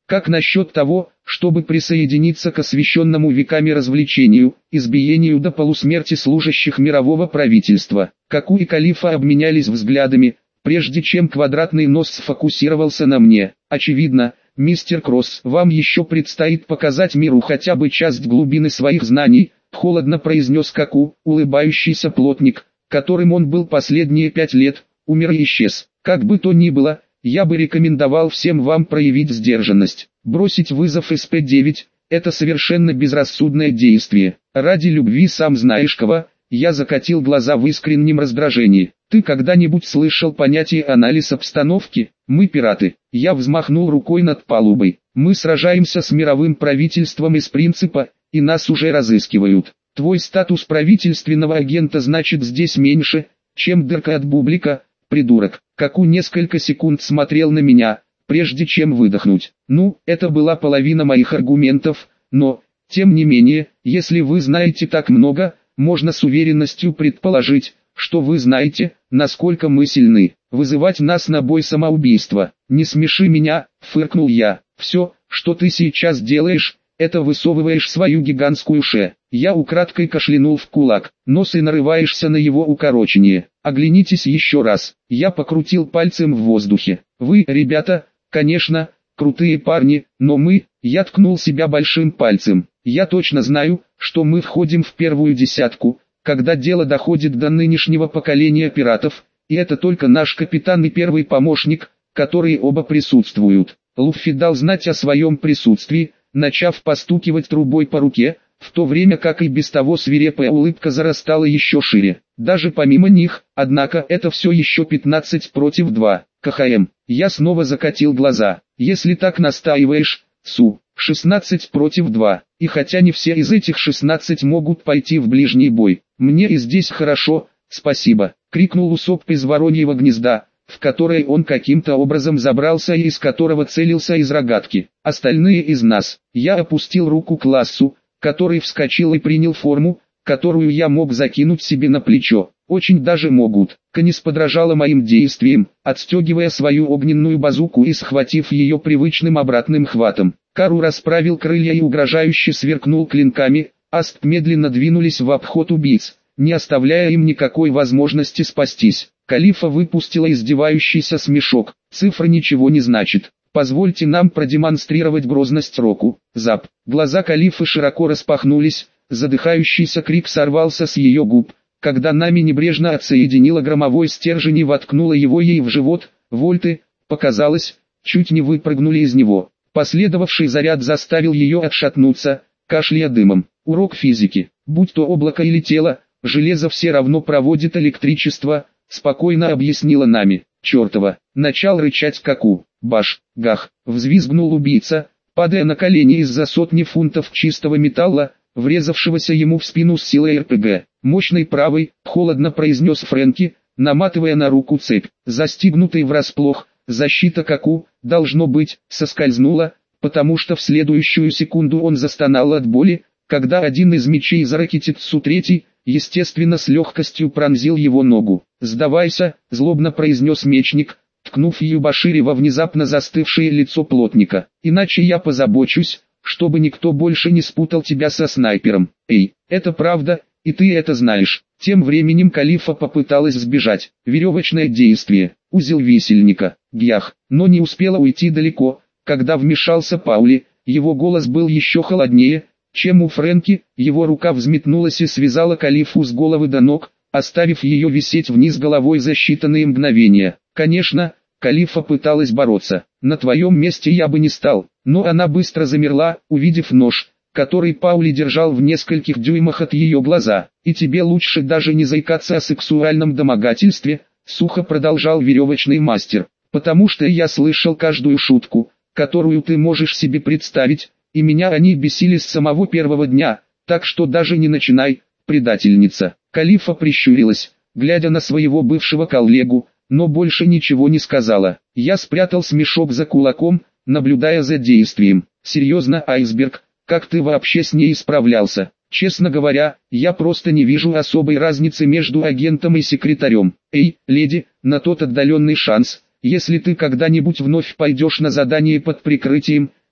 Как насчет того, чтобы присоединиться к освященному веками развлечению, избиению до полусмерти служащих мирового правительства? Каку и Калифа обменялись взглядами, прежде чем квадратный нос сфокусировался на мне. Очевидно, мистер Кросс, вам еще предстоит показать миру хотя бы часть глубины своих знаний, холодно произнес Каку, улыбающийся плотник, которым он был последние пять лет, умер и исчез. Как бы то ни было, я бы рекомендовал всем вам проявить сдержанность. Бросить вызов эс пэ девять – это совершенно безрассудное действие. Ради любви сам знаешь кого, я закатил глаза в искреннем раздражении. Ты когда-нибудь слышал понятие анализ обстановки? Мы пираты. Я взмахнул рукой над палубой. Мы сражаемся с мировым правительством из принципа, и нас уже разыскивают. Твой статус правительственного агента значит здесь меньше, чем дырка от бублика, придурок. Каку несколько секунд смотрел на меня, прежде чем выдохнуть. Ну, это была половина моих аргументов, но, тем не менее, если вы знаете так много, можно с уверенностью предположить, что вы знаете, насколько мы сильны. Вызывать нас на бой самоубийство. Не смеши меня, фыркнул я. Все, что ты сейчас делаешь, это высовываешь свою гигантскую ше. Я украдкой кашлянул в кулак, нос и нарываешься на его укорочение. Оглянитесь еще раз. Я покрутил пальцем в воздухе. Вы, ребята, конечно, крутые парни, но мы, я ткнул себя большим пальцем. Я точно знаю, что мы входим в первую десятку, когда дело доходит до нынешнего поколения пиратов, и это только наш капитан и первый помощник, которые оба присутствуют. Луффи дал знать о своем присутствии, начав постукивать трубой по руке, в то время как и без того свирепая улыбка зарастала еще шире. Даже помимо них, однако, это все еще пятнадцать против двух. ка ха эм. Я снова закатил глаза. Если так настаиваешь, Су, шестнадцать против двух. И хотя не все из этих шестнадцати могут пойти в ближний бой, мне и здесь хорошо, спасибо, крикнул Усоп из вороньего гнезда, в которое он каким-то образом забрался и из которого целился из рогатки. Остальные из нас. Я опустил руку к Лассу, который вскочил и принял форму, которую я мог закинуть себе на плечо. Очень даже могут. Канис подражала моим действиям, отстегивая свою огненную базуку и схватив ее привычным обратным хватом. Кару расправил крылья и угрожающе сверкнул клинками, Аст медленно двинулись в обход убийц, не оставляя им никакой возможности спастись. Калифа выпустила издевающийся смешок. Цифра ничего не значит. Позвольте нам продемонстрировать грозность Року. Зап. Глаза Калифы широко распахнулись, задыхающийся крик сорвался с ее губ, когда нами небрежно отсоединила громовой стержень и воткнула его ей в живот. Вольты, показалось, чуть не выпрыгнули из него. Последовавший заряд заставил ее отшатнуться, кашляя дымом. Урок физики. Будь то облако или тело, железо все равно проводит электричество, спокойно объяснила нами. Чертова. Начал рычать Каку. Баш, гах, взвизгнул убийца, падая на колени из-за сотни фунтов чистого металла, врезавшегося ему в спину с силой эр пэ гэ. Мощной правой, холодно произнес Фрэнки, наматывая на руку цепь. Застигнутый врасплох, защита Каку, должно быть, соскользнула, потому что в следующую секунду он застонал от боли, когда один из мечей Заракитицу третий, естественно с легкостью пронзил его ногу. «Сдавайся», — злобно произнес мечник, ткнув Юбашири во внезапно застывшее лицо плотника. «Иначе я позабочусь, чтобы никто больше не спутал тебя со снайпером. Эй, это правда, и ты это знаешь». Тем временем Калифа попыталась сбежать. Веревочное действие, узел висельника, гьях, но не успела уйти далеко, когда вмешался Паули. Его голос был еще холоднее, чем у Фрэнки. Его рука взметнулась и связала Калифу с головы до ног, оставив ее висеть вниз головой за считанные мгновения. Конечно, Калифа пыталась бороться. На твоем месте я бы не стал, но она быстро замерла, увидев нож, который Паули держал в нескольких дюймах от ее глаза. «И тебе лучше даже не заикаться о сексуальном домогательстве», — сухо продолжал веревочный мастер, «потому что я слышал каждую шутку, которую ты можешь себе представить, и меня они бесили с самого первого дня, так что даже не начинай, предательница». Калифа прищурилась, глядя на своего бывшего коллегу, но больше ничего не сказала. Я спрятал смешок за кулаком, наблюдая за действием. «Серьезно, Айсберг, как ты вообще с ней справлялся? Честно говоря, я просто не вижу особой разницы между агентом и секретарем. Эй, леди, на тот отдаленный шанс, если ты когда-нибудь вновь пойдешь на задание под прикрытием,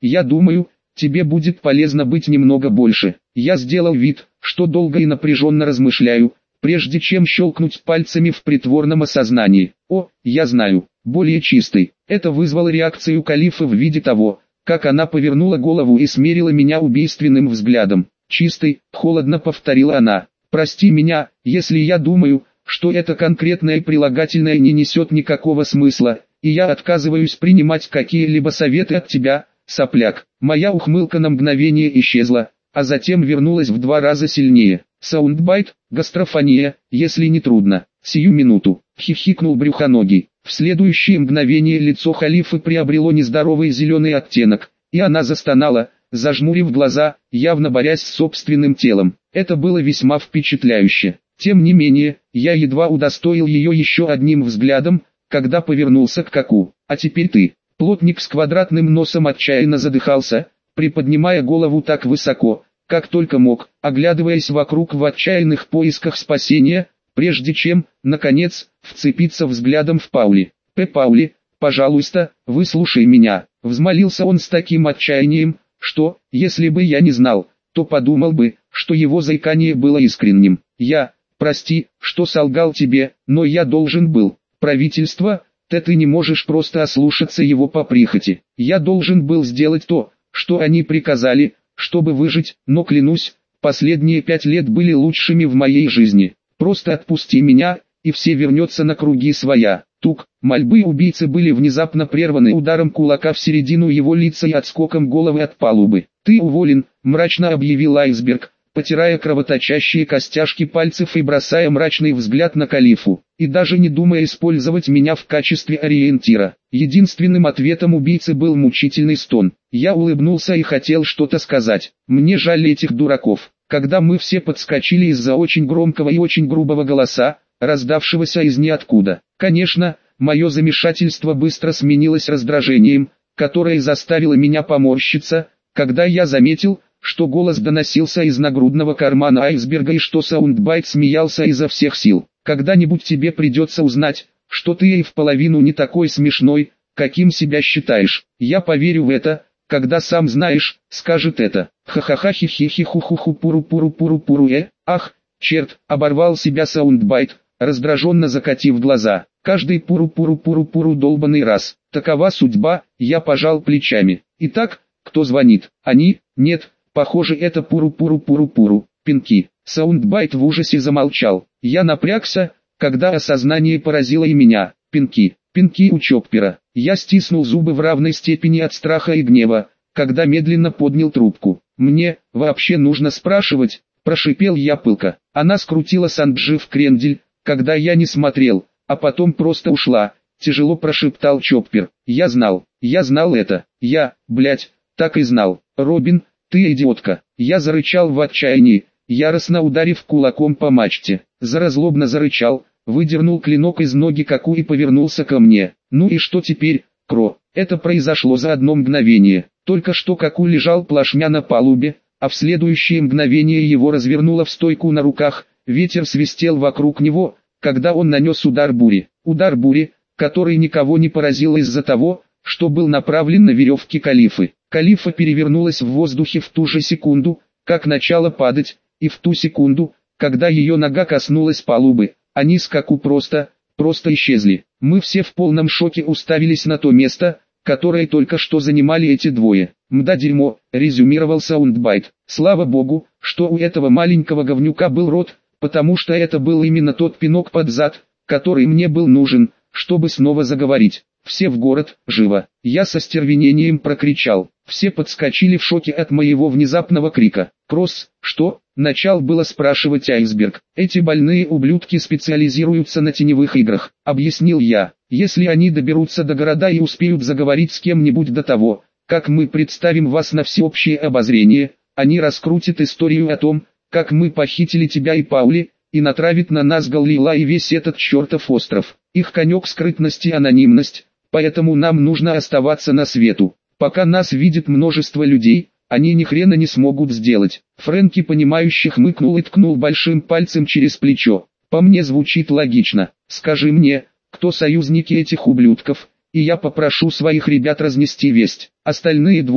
Я думаю, тебе будет полезно быть немного больше. Я сделал вид, что долго и напряженно размышляю, прежде чем щелкнуть пальцами в притворном осознании. О, я знаю, более чистый. Это вызвало реакцию калифа в виде того, как она повернула голову и смерила меня убийственным взглядом. «Чистый», — холодно повторила она. «Прости меня, если я думаю, что это конкретное прилагательное не несет никакого смысла, и я отказываюсь принимать какие-либо советы от тебя, сопляк». Моя ухмылка на мгновение исчезла, а затем вернулась в два раза сильнее. «Саундбайт, гастрофония, если не трудно. Сию минуту», — хихикнул брюхоногий. В следующее мгновение лицо халифы приобрело нездоровый зеленый оттенок, и она застонала, зажмурив глаза, явно борясь с собственным телом. Это было весьма впечатляюще. Тем не менее, я едва удостоил ее еще одним взглядом, когда повернулся к Каку. «А теперь ты». Плотник с квадратным носом отчаянно задыхался, приподнимая голову так высоко, как только мог, оглядываясь вокруг в отчаянных поисках спасения, прежде чем, наконец, вцепиться взглядом в Паули. «П. Паули, пожалуйста, выслушай меня», — взмолился он с таким отчаянием, что, если бы я не знал, то подумал бы, что его заикание было искренним. «Я, прости, что солгал тебе, но я должен был. Правительство, ты ты не можешь просто ослушаться его по прихоти. Я должен был сделать то, что они приказали, чтобы выжить, но клянусь, последние пять лет были лучшими в моей жизни. Просто отпусти меня, и все вернется на круги своя». Тук, мольбы убийцы были внезапно прерваны ударом кулака в середину его лица и отскоком головы от палубы. «Ты уволен», — мрачно объявил Айсберг, потирая кровоточащие костяшки пальцев и бросая мрачный взгляд на калифу, и даже не думая использовать меня в качестве ориентира. Единственным ответом убийцы был мучительный стон. Я улыбнулся и хотел что-то сказать. «Мне жаль этих дураков». Когда мы все подскочили из-за очень громкого и очень грубого голоса, раздавшегося из ниоткуда. Конечно, мое замешательство быстро сменилось раздражением, которое заставило меня поморщиться, когда я заметил, что голос доносился из нагрудного кармана Айсберга и что Саундбайт смеялся изо всех сил. «Когда-нибудь тебе придется узнать, что ты и в половину не такой смешной, каким себя считаешь. Я поверю в это, когда сам знаешь, скажет это. Ха-ха-ха хи-хи-хи-ху-ху-ху пуру-пуру-пуру-пуру э. Ах, черт, оборвал себя Саундбайт, раздраженно закатив глаза. Каждый пуру-пуру-пуру-пуру долбанный раз. Такова судьба, я пожал плечами. Итак, кто звонит? Они? Нет, похоже это пуру-пуру-пуру-пуру. Пинки. Саундбайт в ужасе замолчал. Я напрягся, когда осознание поразило и меня. Пинки. Пинки у Чоппера. Я стиснул зубы в равной степени от страха и гнева, когда медленно поднял трубку. «Мне, вообще нужно спрашивать», – прошипел я пылко. Она скрутила Санджи в крендель, когда я не смотрел, а потом просто ушла, тяжело прошептал Чоппер. «Я знал, я знал это, я, блять, так и знал. Робин, ты идиотка». Я зарычал в отчаянии, яростно ударив кулаком по мачте. Заразлобно зарычал, выдернул клинок из ноги Каку и повернулся ко мне. «Ну и что теперь, Кро?» Это произошло за одно мгновение. Только что Каку лежал плашмя на палубе, а в следующее мгновение его развернуло в стойку на руках. Ветер свистел вокруг него, когда он нанес удар бури. Удар бури, который никого не поразил из-за того, что был направлен на веревки калифы. Калифа перевернулась в воздухе в ту же секунду, как начала падать, и в ту секунду, когда ее нога коснулась палубы, они с Каку просто, просто исчезли. Мы все в полном шоке уставились на то место, которое только что занимали эти двое. «Мда дерьмо», — резюмировал Саундбайт. «Слава богу, что у этого маленького говнюка был рот, потому что это был именно тот пинок под зад, который мне был нужен, чтобы снова заговорить. Все в город, живо!» Я со стервенением прокричал. Все подскочили в шоке от моего внезапного крика. «Кросс, что?» — начал было спрашивать Айсберг. «Эти больные ублюдки специализируются на теневых играх», — объяснил я. «Если они доберутся до города и успеют заговорить с кем-нибудь до того, как мы представим вас на всеобщее обозрение, они раскрутят историю о том, как мы похитили тебя и Паули, и натравят на нас Галлила и весь этот чертов остров. Их конек скрытность и анонимность, поэтому нам нужно оставаться на свету. Пока нас видит множество людей, они ни хрена не смогут сделать». Фрэнки понимающе хмыкнул и ткнул большим пальцем через плечо. «По мне звучит логично. Скажи мне, кто союзники этих ублюдков, и я попрошу своих ребят разнести весть». Остальные двое,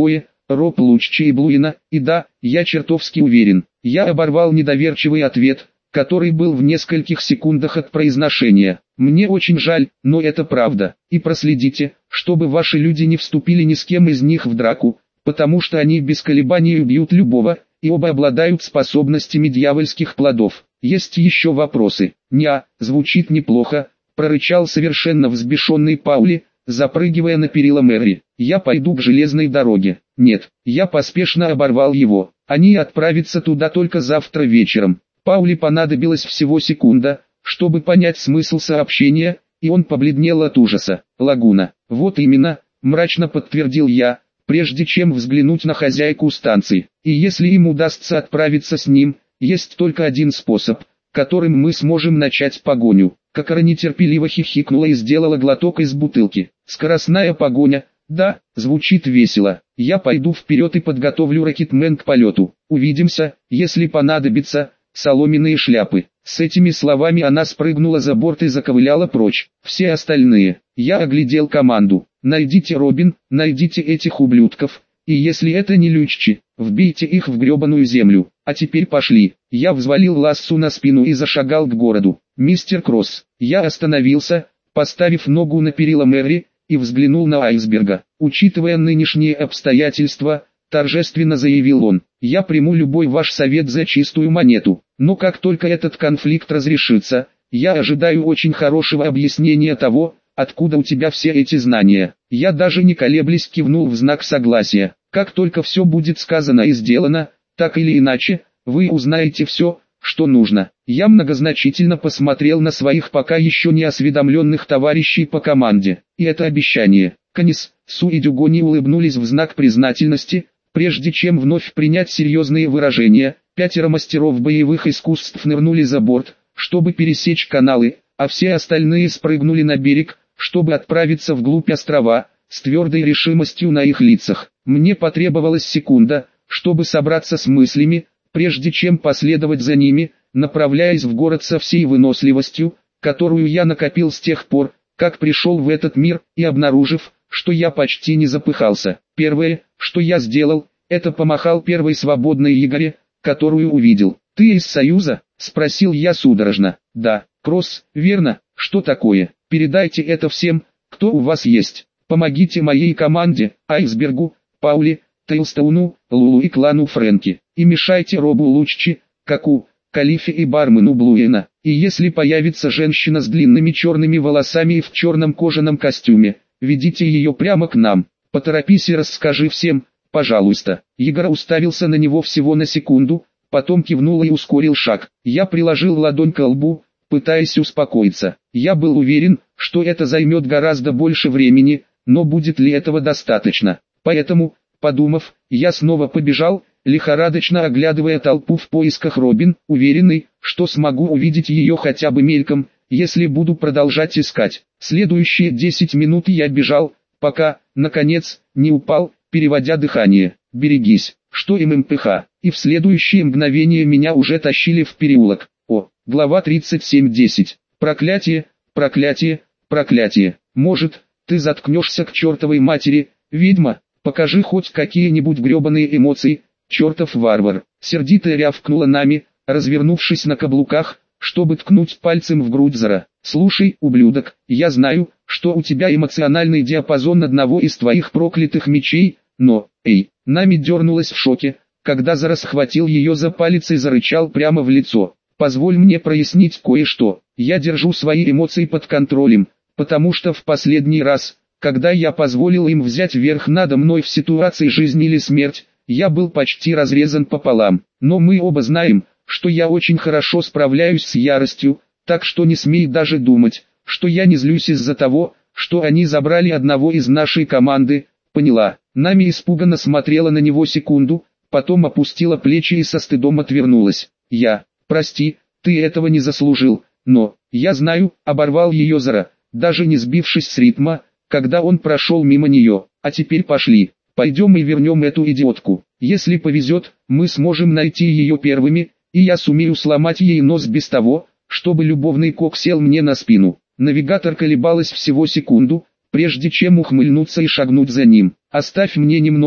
Роб Луччи и Блуина, и да, я чертовски уверен. Я оборвал недоверчивый ответ, который был в нескольких секундах от произношения. Мне очень жаль, но это правда. И проследите, чтобы ваши люди не вступили ни с кем из них в драку, потому что они без колебаний убьют любого, и оба обладают способностями дьявольских плодов. Есть еще вопросы? Ня, звучит неплохо, прорычал совершенно взбешенный Паули, запрыгивая на перила Мэри. Я пойду к железной дороге. Нет, я поспешно оборвал его. Они отправятся туда только завтра вечером. Паули понадобилась всего секунда, чтобы понять смысл сообщения, и он побледнел от ужаса. Лагуна. Вот именно, мрачно подтвердил я, прежде чем взглянуть на хозяйку станции. И если им удастся отправиться с ним, есть только один способ, которым мы сможем начать погоню. Кокора нетерпеливо хихикнула и сделала глоток из бутылки. Скоростная погоня, да, звучит весело. Я пойду вперед и подготовлю Рокетмен к полету. Увидимся, если понадобится, соломенные шляпы. С этими словами она спрыгнула за борт и заковыляла прочь. Все остальные. Я оглядел команду. Найдите Робин, найдите этих ублюдков, и если это не Люччи, вбейте их в гребаную землю. А теперь пошли. Я взвалил лассу на спину и зашагал к городу. Мистер Кросс. Я остановился, поставив ногу на перила Мэри, и взглянул на айсберга. Учитывая нынешние обстоятельства, торжественно заявил он, я приму любой ваш совет за чистую монету. Но как только этот конфликт разрешится, я ожидаю очень хорошего объяснения того, откуда у тебя все эти знания. Я даже не колеблясь кивнул в знак согласия. Как только все будет сказано и сделано, так или иначе, вы узнаете все, что нужно. Я многозначительно посмотрел на своих пока еще не осведомленных товарищей по команде. И это обещание. Канис, Су и Дюгони улыбнулись в знак признательности, прежде чем вновь принять серьезные выражения. Пятеро мастеров боевых искусств нырнули за борт, чтобы пересечь каналы, а все остальные спрыгнули на берег, чтобы отправиться вглубь острова, с твердой решимостью на их лицах. Мне потребовалась секунда, чтобы собраться с мыслями, прежде чем последовать за ними, направляясь в город со всей выносливостью, которую я накопил с тех пор, как пришел в этот мир, и обнаружив, что я почти не запыхался. Первое, что я сделал, это помахал первой свободной Егоре, которую увидел. «Ты из Союза?» – спросил я судорожно. «Да, Кросс, верно, что такое? Передайте это всем, кто у вас есть. Помогите моей команде, Айсбергу, Паули, Тейлстоуну, Лулу и клану Фрэнки. И мешайте Робу Луччи, Каку, Калифе и бармену Блуина. И если появится женщина с длинными черными волосами и в черном кожаном костюме, ведите ее прямо к нам. Поторопись и расскажи всем, пожалуйста». Егор уставился на него всего на секунду, потом кивнул и ускорил шаг. Я приложил ладонь к лбу, пытаясь успокоиться. Я был уверен, что это займет гораздо больше времени, но будет ли этого достаточно? Поэтому, подумав, я снова побежал, лихорадочно оглядывая толпу в поисках Робин, уверенный, что смогу увидеть ее хотя бы мельком, если буду продолжать искать. Следующие десять минут я бежал, пока, наконец, не упал, переводя дыхание. «Берегись, что им МПХ». И в следующее мгновение меня уже тащили в переулок. О, глава тридцать семь десять. Проклятие, проклятие, проклятие. Может, ты заткнешься к чертовой матери, ведьма? Покажи хоть какие-нибудь гребаные эмоции, чертов варвар. Сердито рявкнула Нами, развернувшись на каблуках, чтобы ткнуть пальцем в грудь Зара. «Слушай, ублюдок, я знаю, что у тебя эмоциональный диапазон одного из твоих проклятых мечей, но, эй!» Нами дернулась в шоке, когда Зара схватил ее за палец и зарычал прямо в лицо. «Позволь мне прояснить кое-что. Я держу свои эмоции под контролем, потому что в последний раз, когда я позволил им взять верх надо мной в ситуации жизнь или смерть, я был почти разрезан пополам. Но мы оба знаем, что я очень хорошо справляюсь с яростью, так что не смей даже думать, что я не злюсь из-за того, что они забрали одного из нашей команды, поняла?» Нами испуганно смотрела на него секунду, потом опустила плечи и со стыдом отвернулась. «Я, прости, ты этого не заслужил, но, я знаю», — оборвал ее Зара, даже не сбившись с ритма, когда он прошел мимо нее. «А теперь пошли, пойдем и вернем эту идиотку. Если повезет, мы сможем найти ее первыми, и я сумею сломать ей нос без того, чтобы любовный кок сел мне на спину». Навигатор колебалась всего секунду, прежде чем ухмыльнуться и шагнуть за ним. «Оставь мне немного,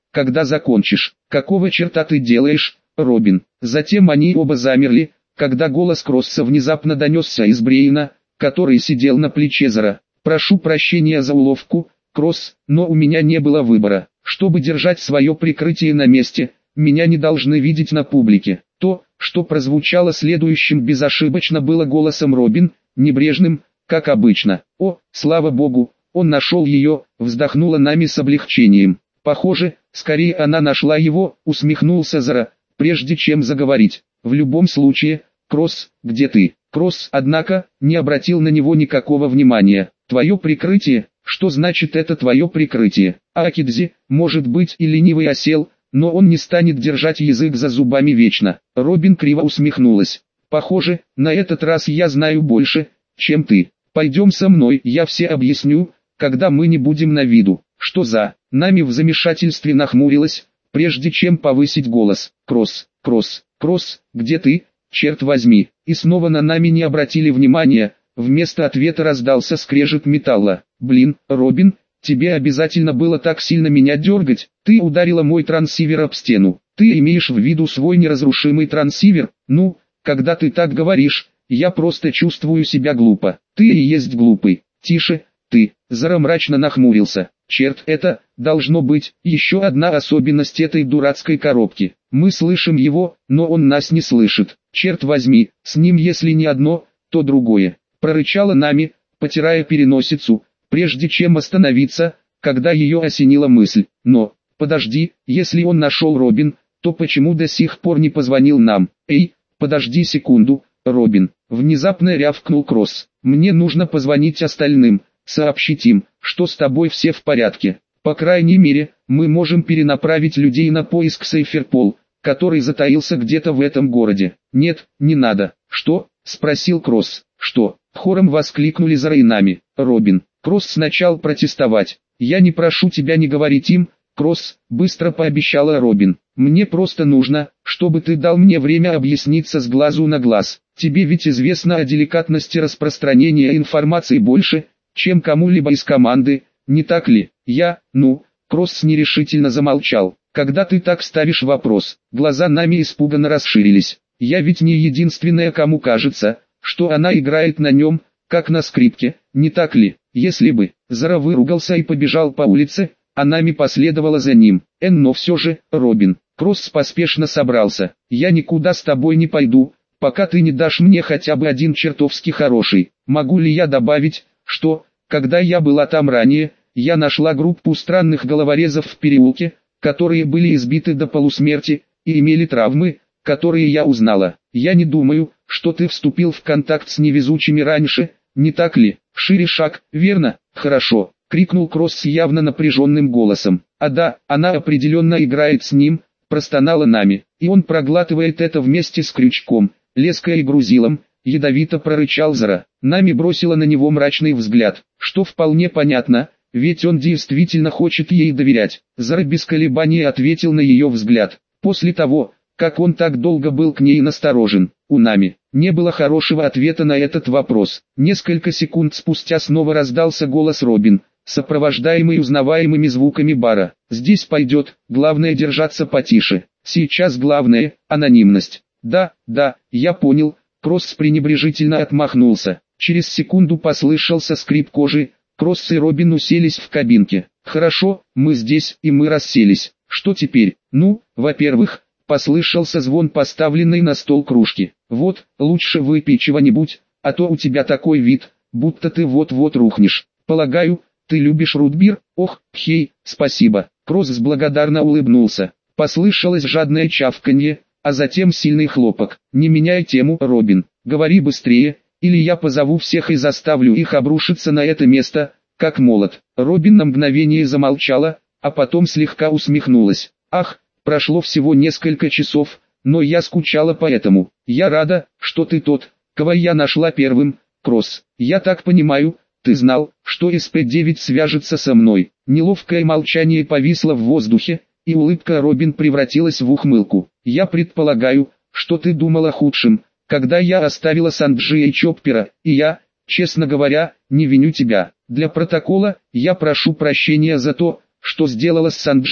когда закончишь. Какого черта ты делаешь, Робин? Затем они оба замерли, когда голос Кросса внезапно донесся из Брейна, который сидел на плече Зара. Прошу прощения за уловку, Кросс, но у меня не было выбора. Чтобы держать свое прикрытие на месте, меня не должны видеть на публике. То, что прозвучало следующим безошибочно, было голосом Робин, небрежным, как обычно. О, слава богу, он нашел ее, вздохнула Нами с облегчением. Похоже, скорее она нашла его, усмехнулся Зара, прежде чем заговорить. В любом случае, Кросс, где ты? Кросс, однако, не обратил на него никакого внимания. Твое прикрытие? Что значит это твое прикрытие? Акидзи, может быть, и ленивый осел, но он не станет держать язык за зубами вечно. Робин криво усмехнулась. Похоже, на этот раз я знаю больше, чем ты. Пойдем со мной, я все объясню, когда мы не будем на виду. Что за? Нами в замешательстве нахмурилась, прежде чем повысить голос. Кросс, Кросс, Кросс, где ты? Черт возьми. И снова на Нами не обратили внимания, вместо ответа раздался скрежет металла. Блин, Робин, тебе обязательно было так сильно меня дергать, ты ударила мой трансивер об стену. Ты имеешь в виду свой неразрушимый трансивер? Ну, когда ты так говоришь, я просто чувствую себя глупо. Ты и есть глупый. Тише, ты. Зара мрачно нахмурился. Черт, это, должно быть, еще одна особенность этой дурацкой коробки. Мы слышим его, но он нас не слышит. Черт возьми, с ним если не одно, то другое. Прорычала Нами, потирая переносицу, прежде чем остановиться, когда ее осенила мысль. Но, подожди, если он нашел Робин, то почему до сих пор не позвонил нам? Эй, подожди секунду, Робин. Внезапно рявкнул Кросс. Мне нужно позвонить остальным, сообщить им, что с тобой все в порядке. По крайней мере, мы можем перенаправить людей на поиск Сейферпол, который затаился где-то в этом городе. Нет, не надо. Что? Спросил Кросс. Что? Хором воскликнули Зара и Нами. Робин. Кросс начал протестовать. Я не прошу тебя не говорить им, Кросс, быстро пообещала Робин. Мне просто нужно, чтобы ты дал мне время объясниться с глазу на глаз. Тебе ведь известно о деликатности распространения информации больше, чем кому-либо из команды, не так ли? Я, ну, Кросс нерешительно замолчал. Когда ты так ставишь вопрос, глаза Нами испуганно расширились. Я ведь не единственная, кому кажется, что она играет на нем, как на скрипке, не так ли? Если бы. Зара выругался и побежал по улице, а Нами последовала за ним. Эн, но все же, Робин. Кросс поспешно собрался. Я никуда с тобой не пойду, пока ты не дашь мне хотя бы один чертовски хороший. Могу ли я добавить, что, когда я была там ранее, я нашла группу странных головорезов в переулке, которые были избиты до полусмерти, и имели травмы, которые я узнала. Я не думаю, что ты вступил в контакт с невезучими раньше, не так ли? Шире шаг, верно? Хорошо, крикнул Кросс с явно напряженным голосом. А да, она определенно играет с ним, простонала Нами, и он проглатывает это вместе с крючком, леской и грузилом, ядовито прорычал Зара. Нами бросила на него мрачный взгляд, что вполне понятно, ведь он действительно хочет ей доверять. Зара без колебаний ответил на ее взгляд. После того, как он так долго был к ней насторожен, у Нами не было хорошего ответа на этот вопрос. Несколько секунд спустя снова раздался голос Робин, сопровождаемый узнаваемыми звуками бара. Здесь пойдет, главное держаться потише. Сейчас главное – анонимность. Да, да, я понял. Кросс пренебрежительно отмахнулся. Через секунду послышался скрип кожи. Кросс и Робин уселись в кабинке. Хорошо, мы здесь, и мы расселись. Что теперь? Ну, во-первых, послышался звон поставленной на стол кружки. Вот, лучше выпей чего-нибудь, а то у тебя такой вид, будто ты вот-вот рухнешь. Полагаю, ты любишь рутбир? Ох, хей, спасибо. Кросс благодарно улыбнулся. Послышалось жадное чавканье, а затем сильный хлопок. Не меняй тему, Робин. Говори быстрее, или я позову всех и заставлю их обрушиться на это место, как молот. Робин на мгновение замолчала, а потом слегка усмехнулась. Ах, прошло всего несколько часов, но я скучала по этому. Я рада, что ты тот, кого я нашла первым, Кросс. Я так понимаю, ты знал, что эс пэ девять свяжется со мной. Неловкое молчание повисло в воздухе, и улыбка Робин превратилась в ухмылку. Я предполагаю, что ты думал о худшем, когда я оставила Санджи и Чоппера, и я, честно говоря, не виню тебя. Для протокола, я прошу прощения за то, что сделала с Санджи,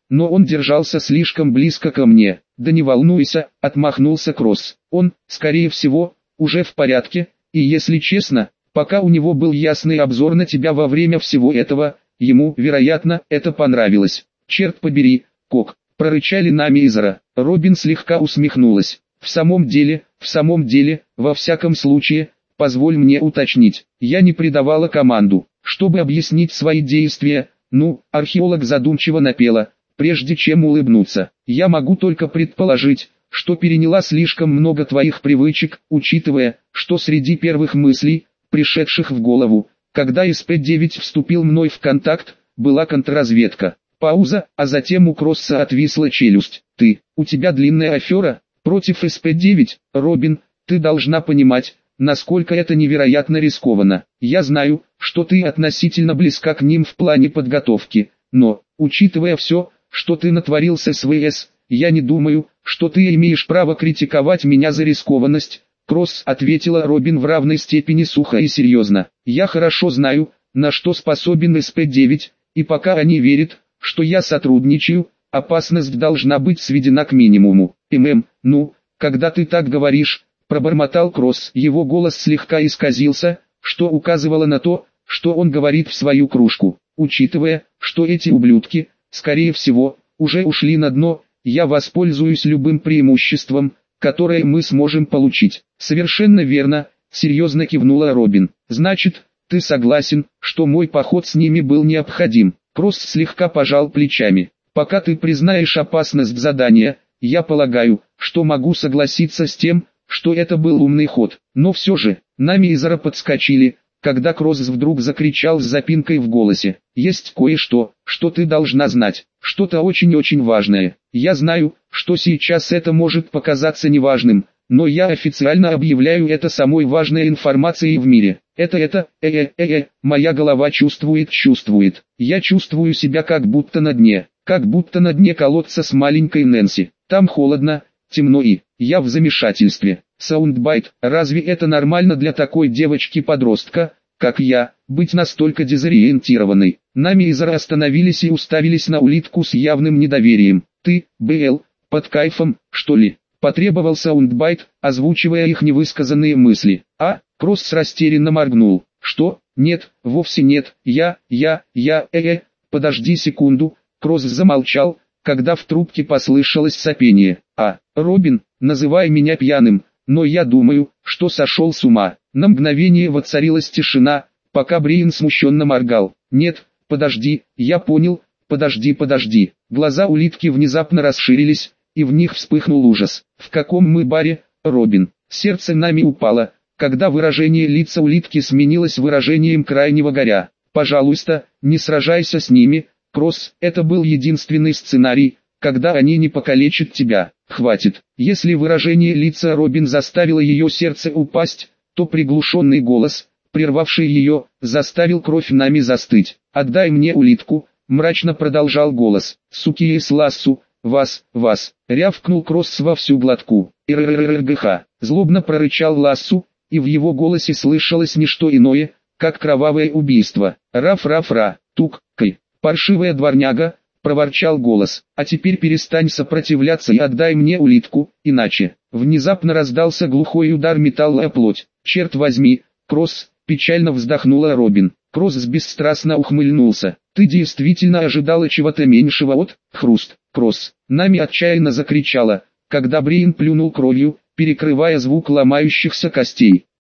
но он держался слишком близко ко мне. Да не волнуйся, отмахнулся Кросс. Он, скорее всего, уже в порядке, и если честно, пока у него был ясный обзор на тебя во время всего этого, ему, вероятно, это понравилось. Черт побери, Кок, прорычали на Мейзера. Робин слегка усмехнулась. В самом деле, в самом деле, во всяком случае, позволь мне уточнить, я не предавала команду, чтобы объяснить свои действия. Ну, археолог задумчиво напела, прежде чем улыбнуться. Я могу только предположить, что переняла слишком много твоих привычек, учитывая, что среди первых мыслей, пришедших в голову, когда эс пэ девять вступил мной в контакт, была контрразведка. Пауза, а затем у Кросса отвисла челюсть. Ты, у тебя длинная афера против эс пэ девять, Робин, ты должна понимать, насколько это невероятно рискованно. Я знаю, что ты относительно близка к ним в плане подготовки, но, учитывая все, что ты натворил с эс вэ эс, я не думаю, что ты имеешь право критиковать меня за рискованность. Кросс, ответила Робин в равной степени сухо и серьезно. Я хорошо знаю, на что способен эс пэ девять, и пока они верят, что я сотрудничаю, опасность должна быть сведена к минимуму. ММ, ну, когда ты так говоришь, пробормотал Кросс. Его голос слегка исказился, что указывало на то, что он говорит в свою кружку. Учитывая, что эти ублюдки, скорее всего, уже ушли на дно, я воспользуюсь любым преимуществом, которое мы сможем получить. Совершенно верно, серьезно кивнула Робин. Значит, ты согласен, что мой поход с ними был необходим? Кросс слегка пожал плечами. Пока ты признаешь опасность задания, я полагаю, что могу согласиться с тем, что это был умный ход. Но все же, на Мейзера подскочили, когда Кросс вдруг закричал с запинкой в голосе. Есть кое-что, что ты должна знать, что-то очень-очень важное. Я знаю, что сейчас это может показаться неважным, но я официально объявляю это самой важной информацией в мире. Это это, э-э-э-э, моя голова чувствует, чувствует. Я чувствую себя как будто на дне, как будто на дне колодца с маленькой Нэнси. Там холодно, темно и, я в замешательстве. Саундбайт, разве это нормально для такой девочки-подростка, как я, быть настолько дезориентированной? На Мейзера остановились и уставились на улитку с явным недоверием. Ты, БЛ, под кайфом, что ли? Потребовал Саундбайт, озвучивая их невысказанные мысли. А, Кросс растерянно моргнул. Что? Нет, вовсе нет, я, я, я, э-э, подожди секунду. Кросс замолчал, когда в трубке послышалось сопение. А, Робин, называй меня пьяным, но я думаю, что сошел с ума. На мгновение воцарилась тишина, пока Бриен смущенно моргал. Нет, подожди, я понял, подожди, подожди. Глаза улитки внезапно расширились, и в них вспыхнул ужас. В каком мы баре, Робин? Сердце нами упало, когда выражение лица улитки сменилось выражением крайнего горя. Пожалуйста, не сражайся с ними, Кросс, это был единственный сценарий, когда они не покалечат тебя. Хватит. Если выражение лица Робин заставило ее сердце упасть, то приглушенный голос, прервавший ее, заставил кровь нами застыть. «Отдай мне улитку», — мрачно продолжал голос. «Суки из лассу, вас, вас», — рявкнул Кросс во всю глотку. «РРРГХ», — злобно прорычал Лассу, и в его голосе слышалось не что иное, как кровавое убийство. «Раф-раф-ра, тук-кай, паршивая дворняга», — проворчал голос. «А теперь перестань сопротивляться и отдай мне улитку, иначе». Внезапно раздался глухой удар металла о плоть. «Черт возьми, Кросс», — печально вздохнула Робин. Кросс бесстрастно ухмыльнулся. «Ты действительно ожидала чего-то меньшего от...» Хруст. Кросс. Нами отчаянно закричала, когда Бриен плюнул кровью, перекрывая звук ломающихся костей.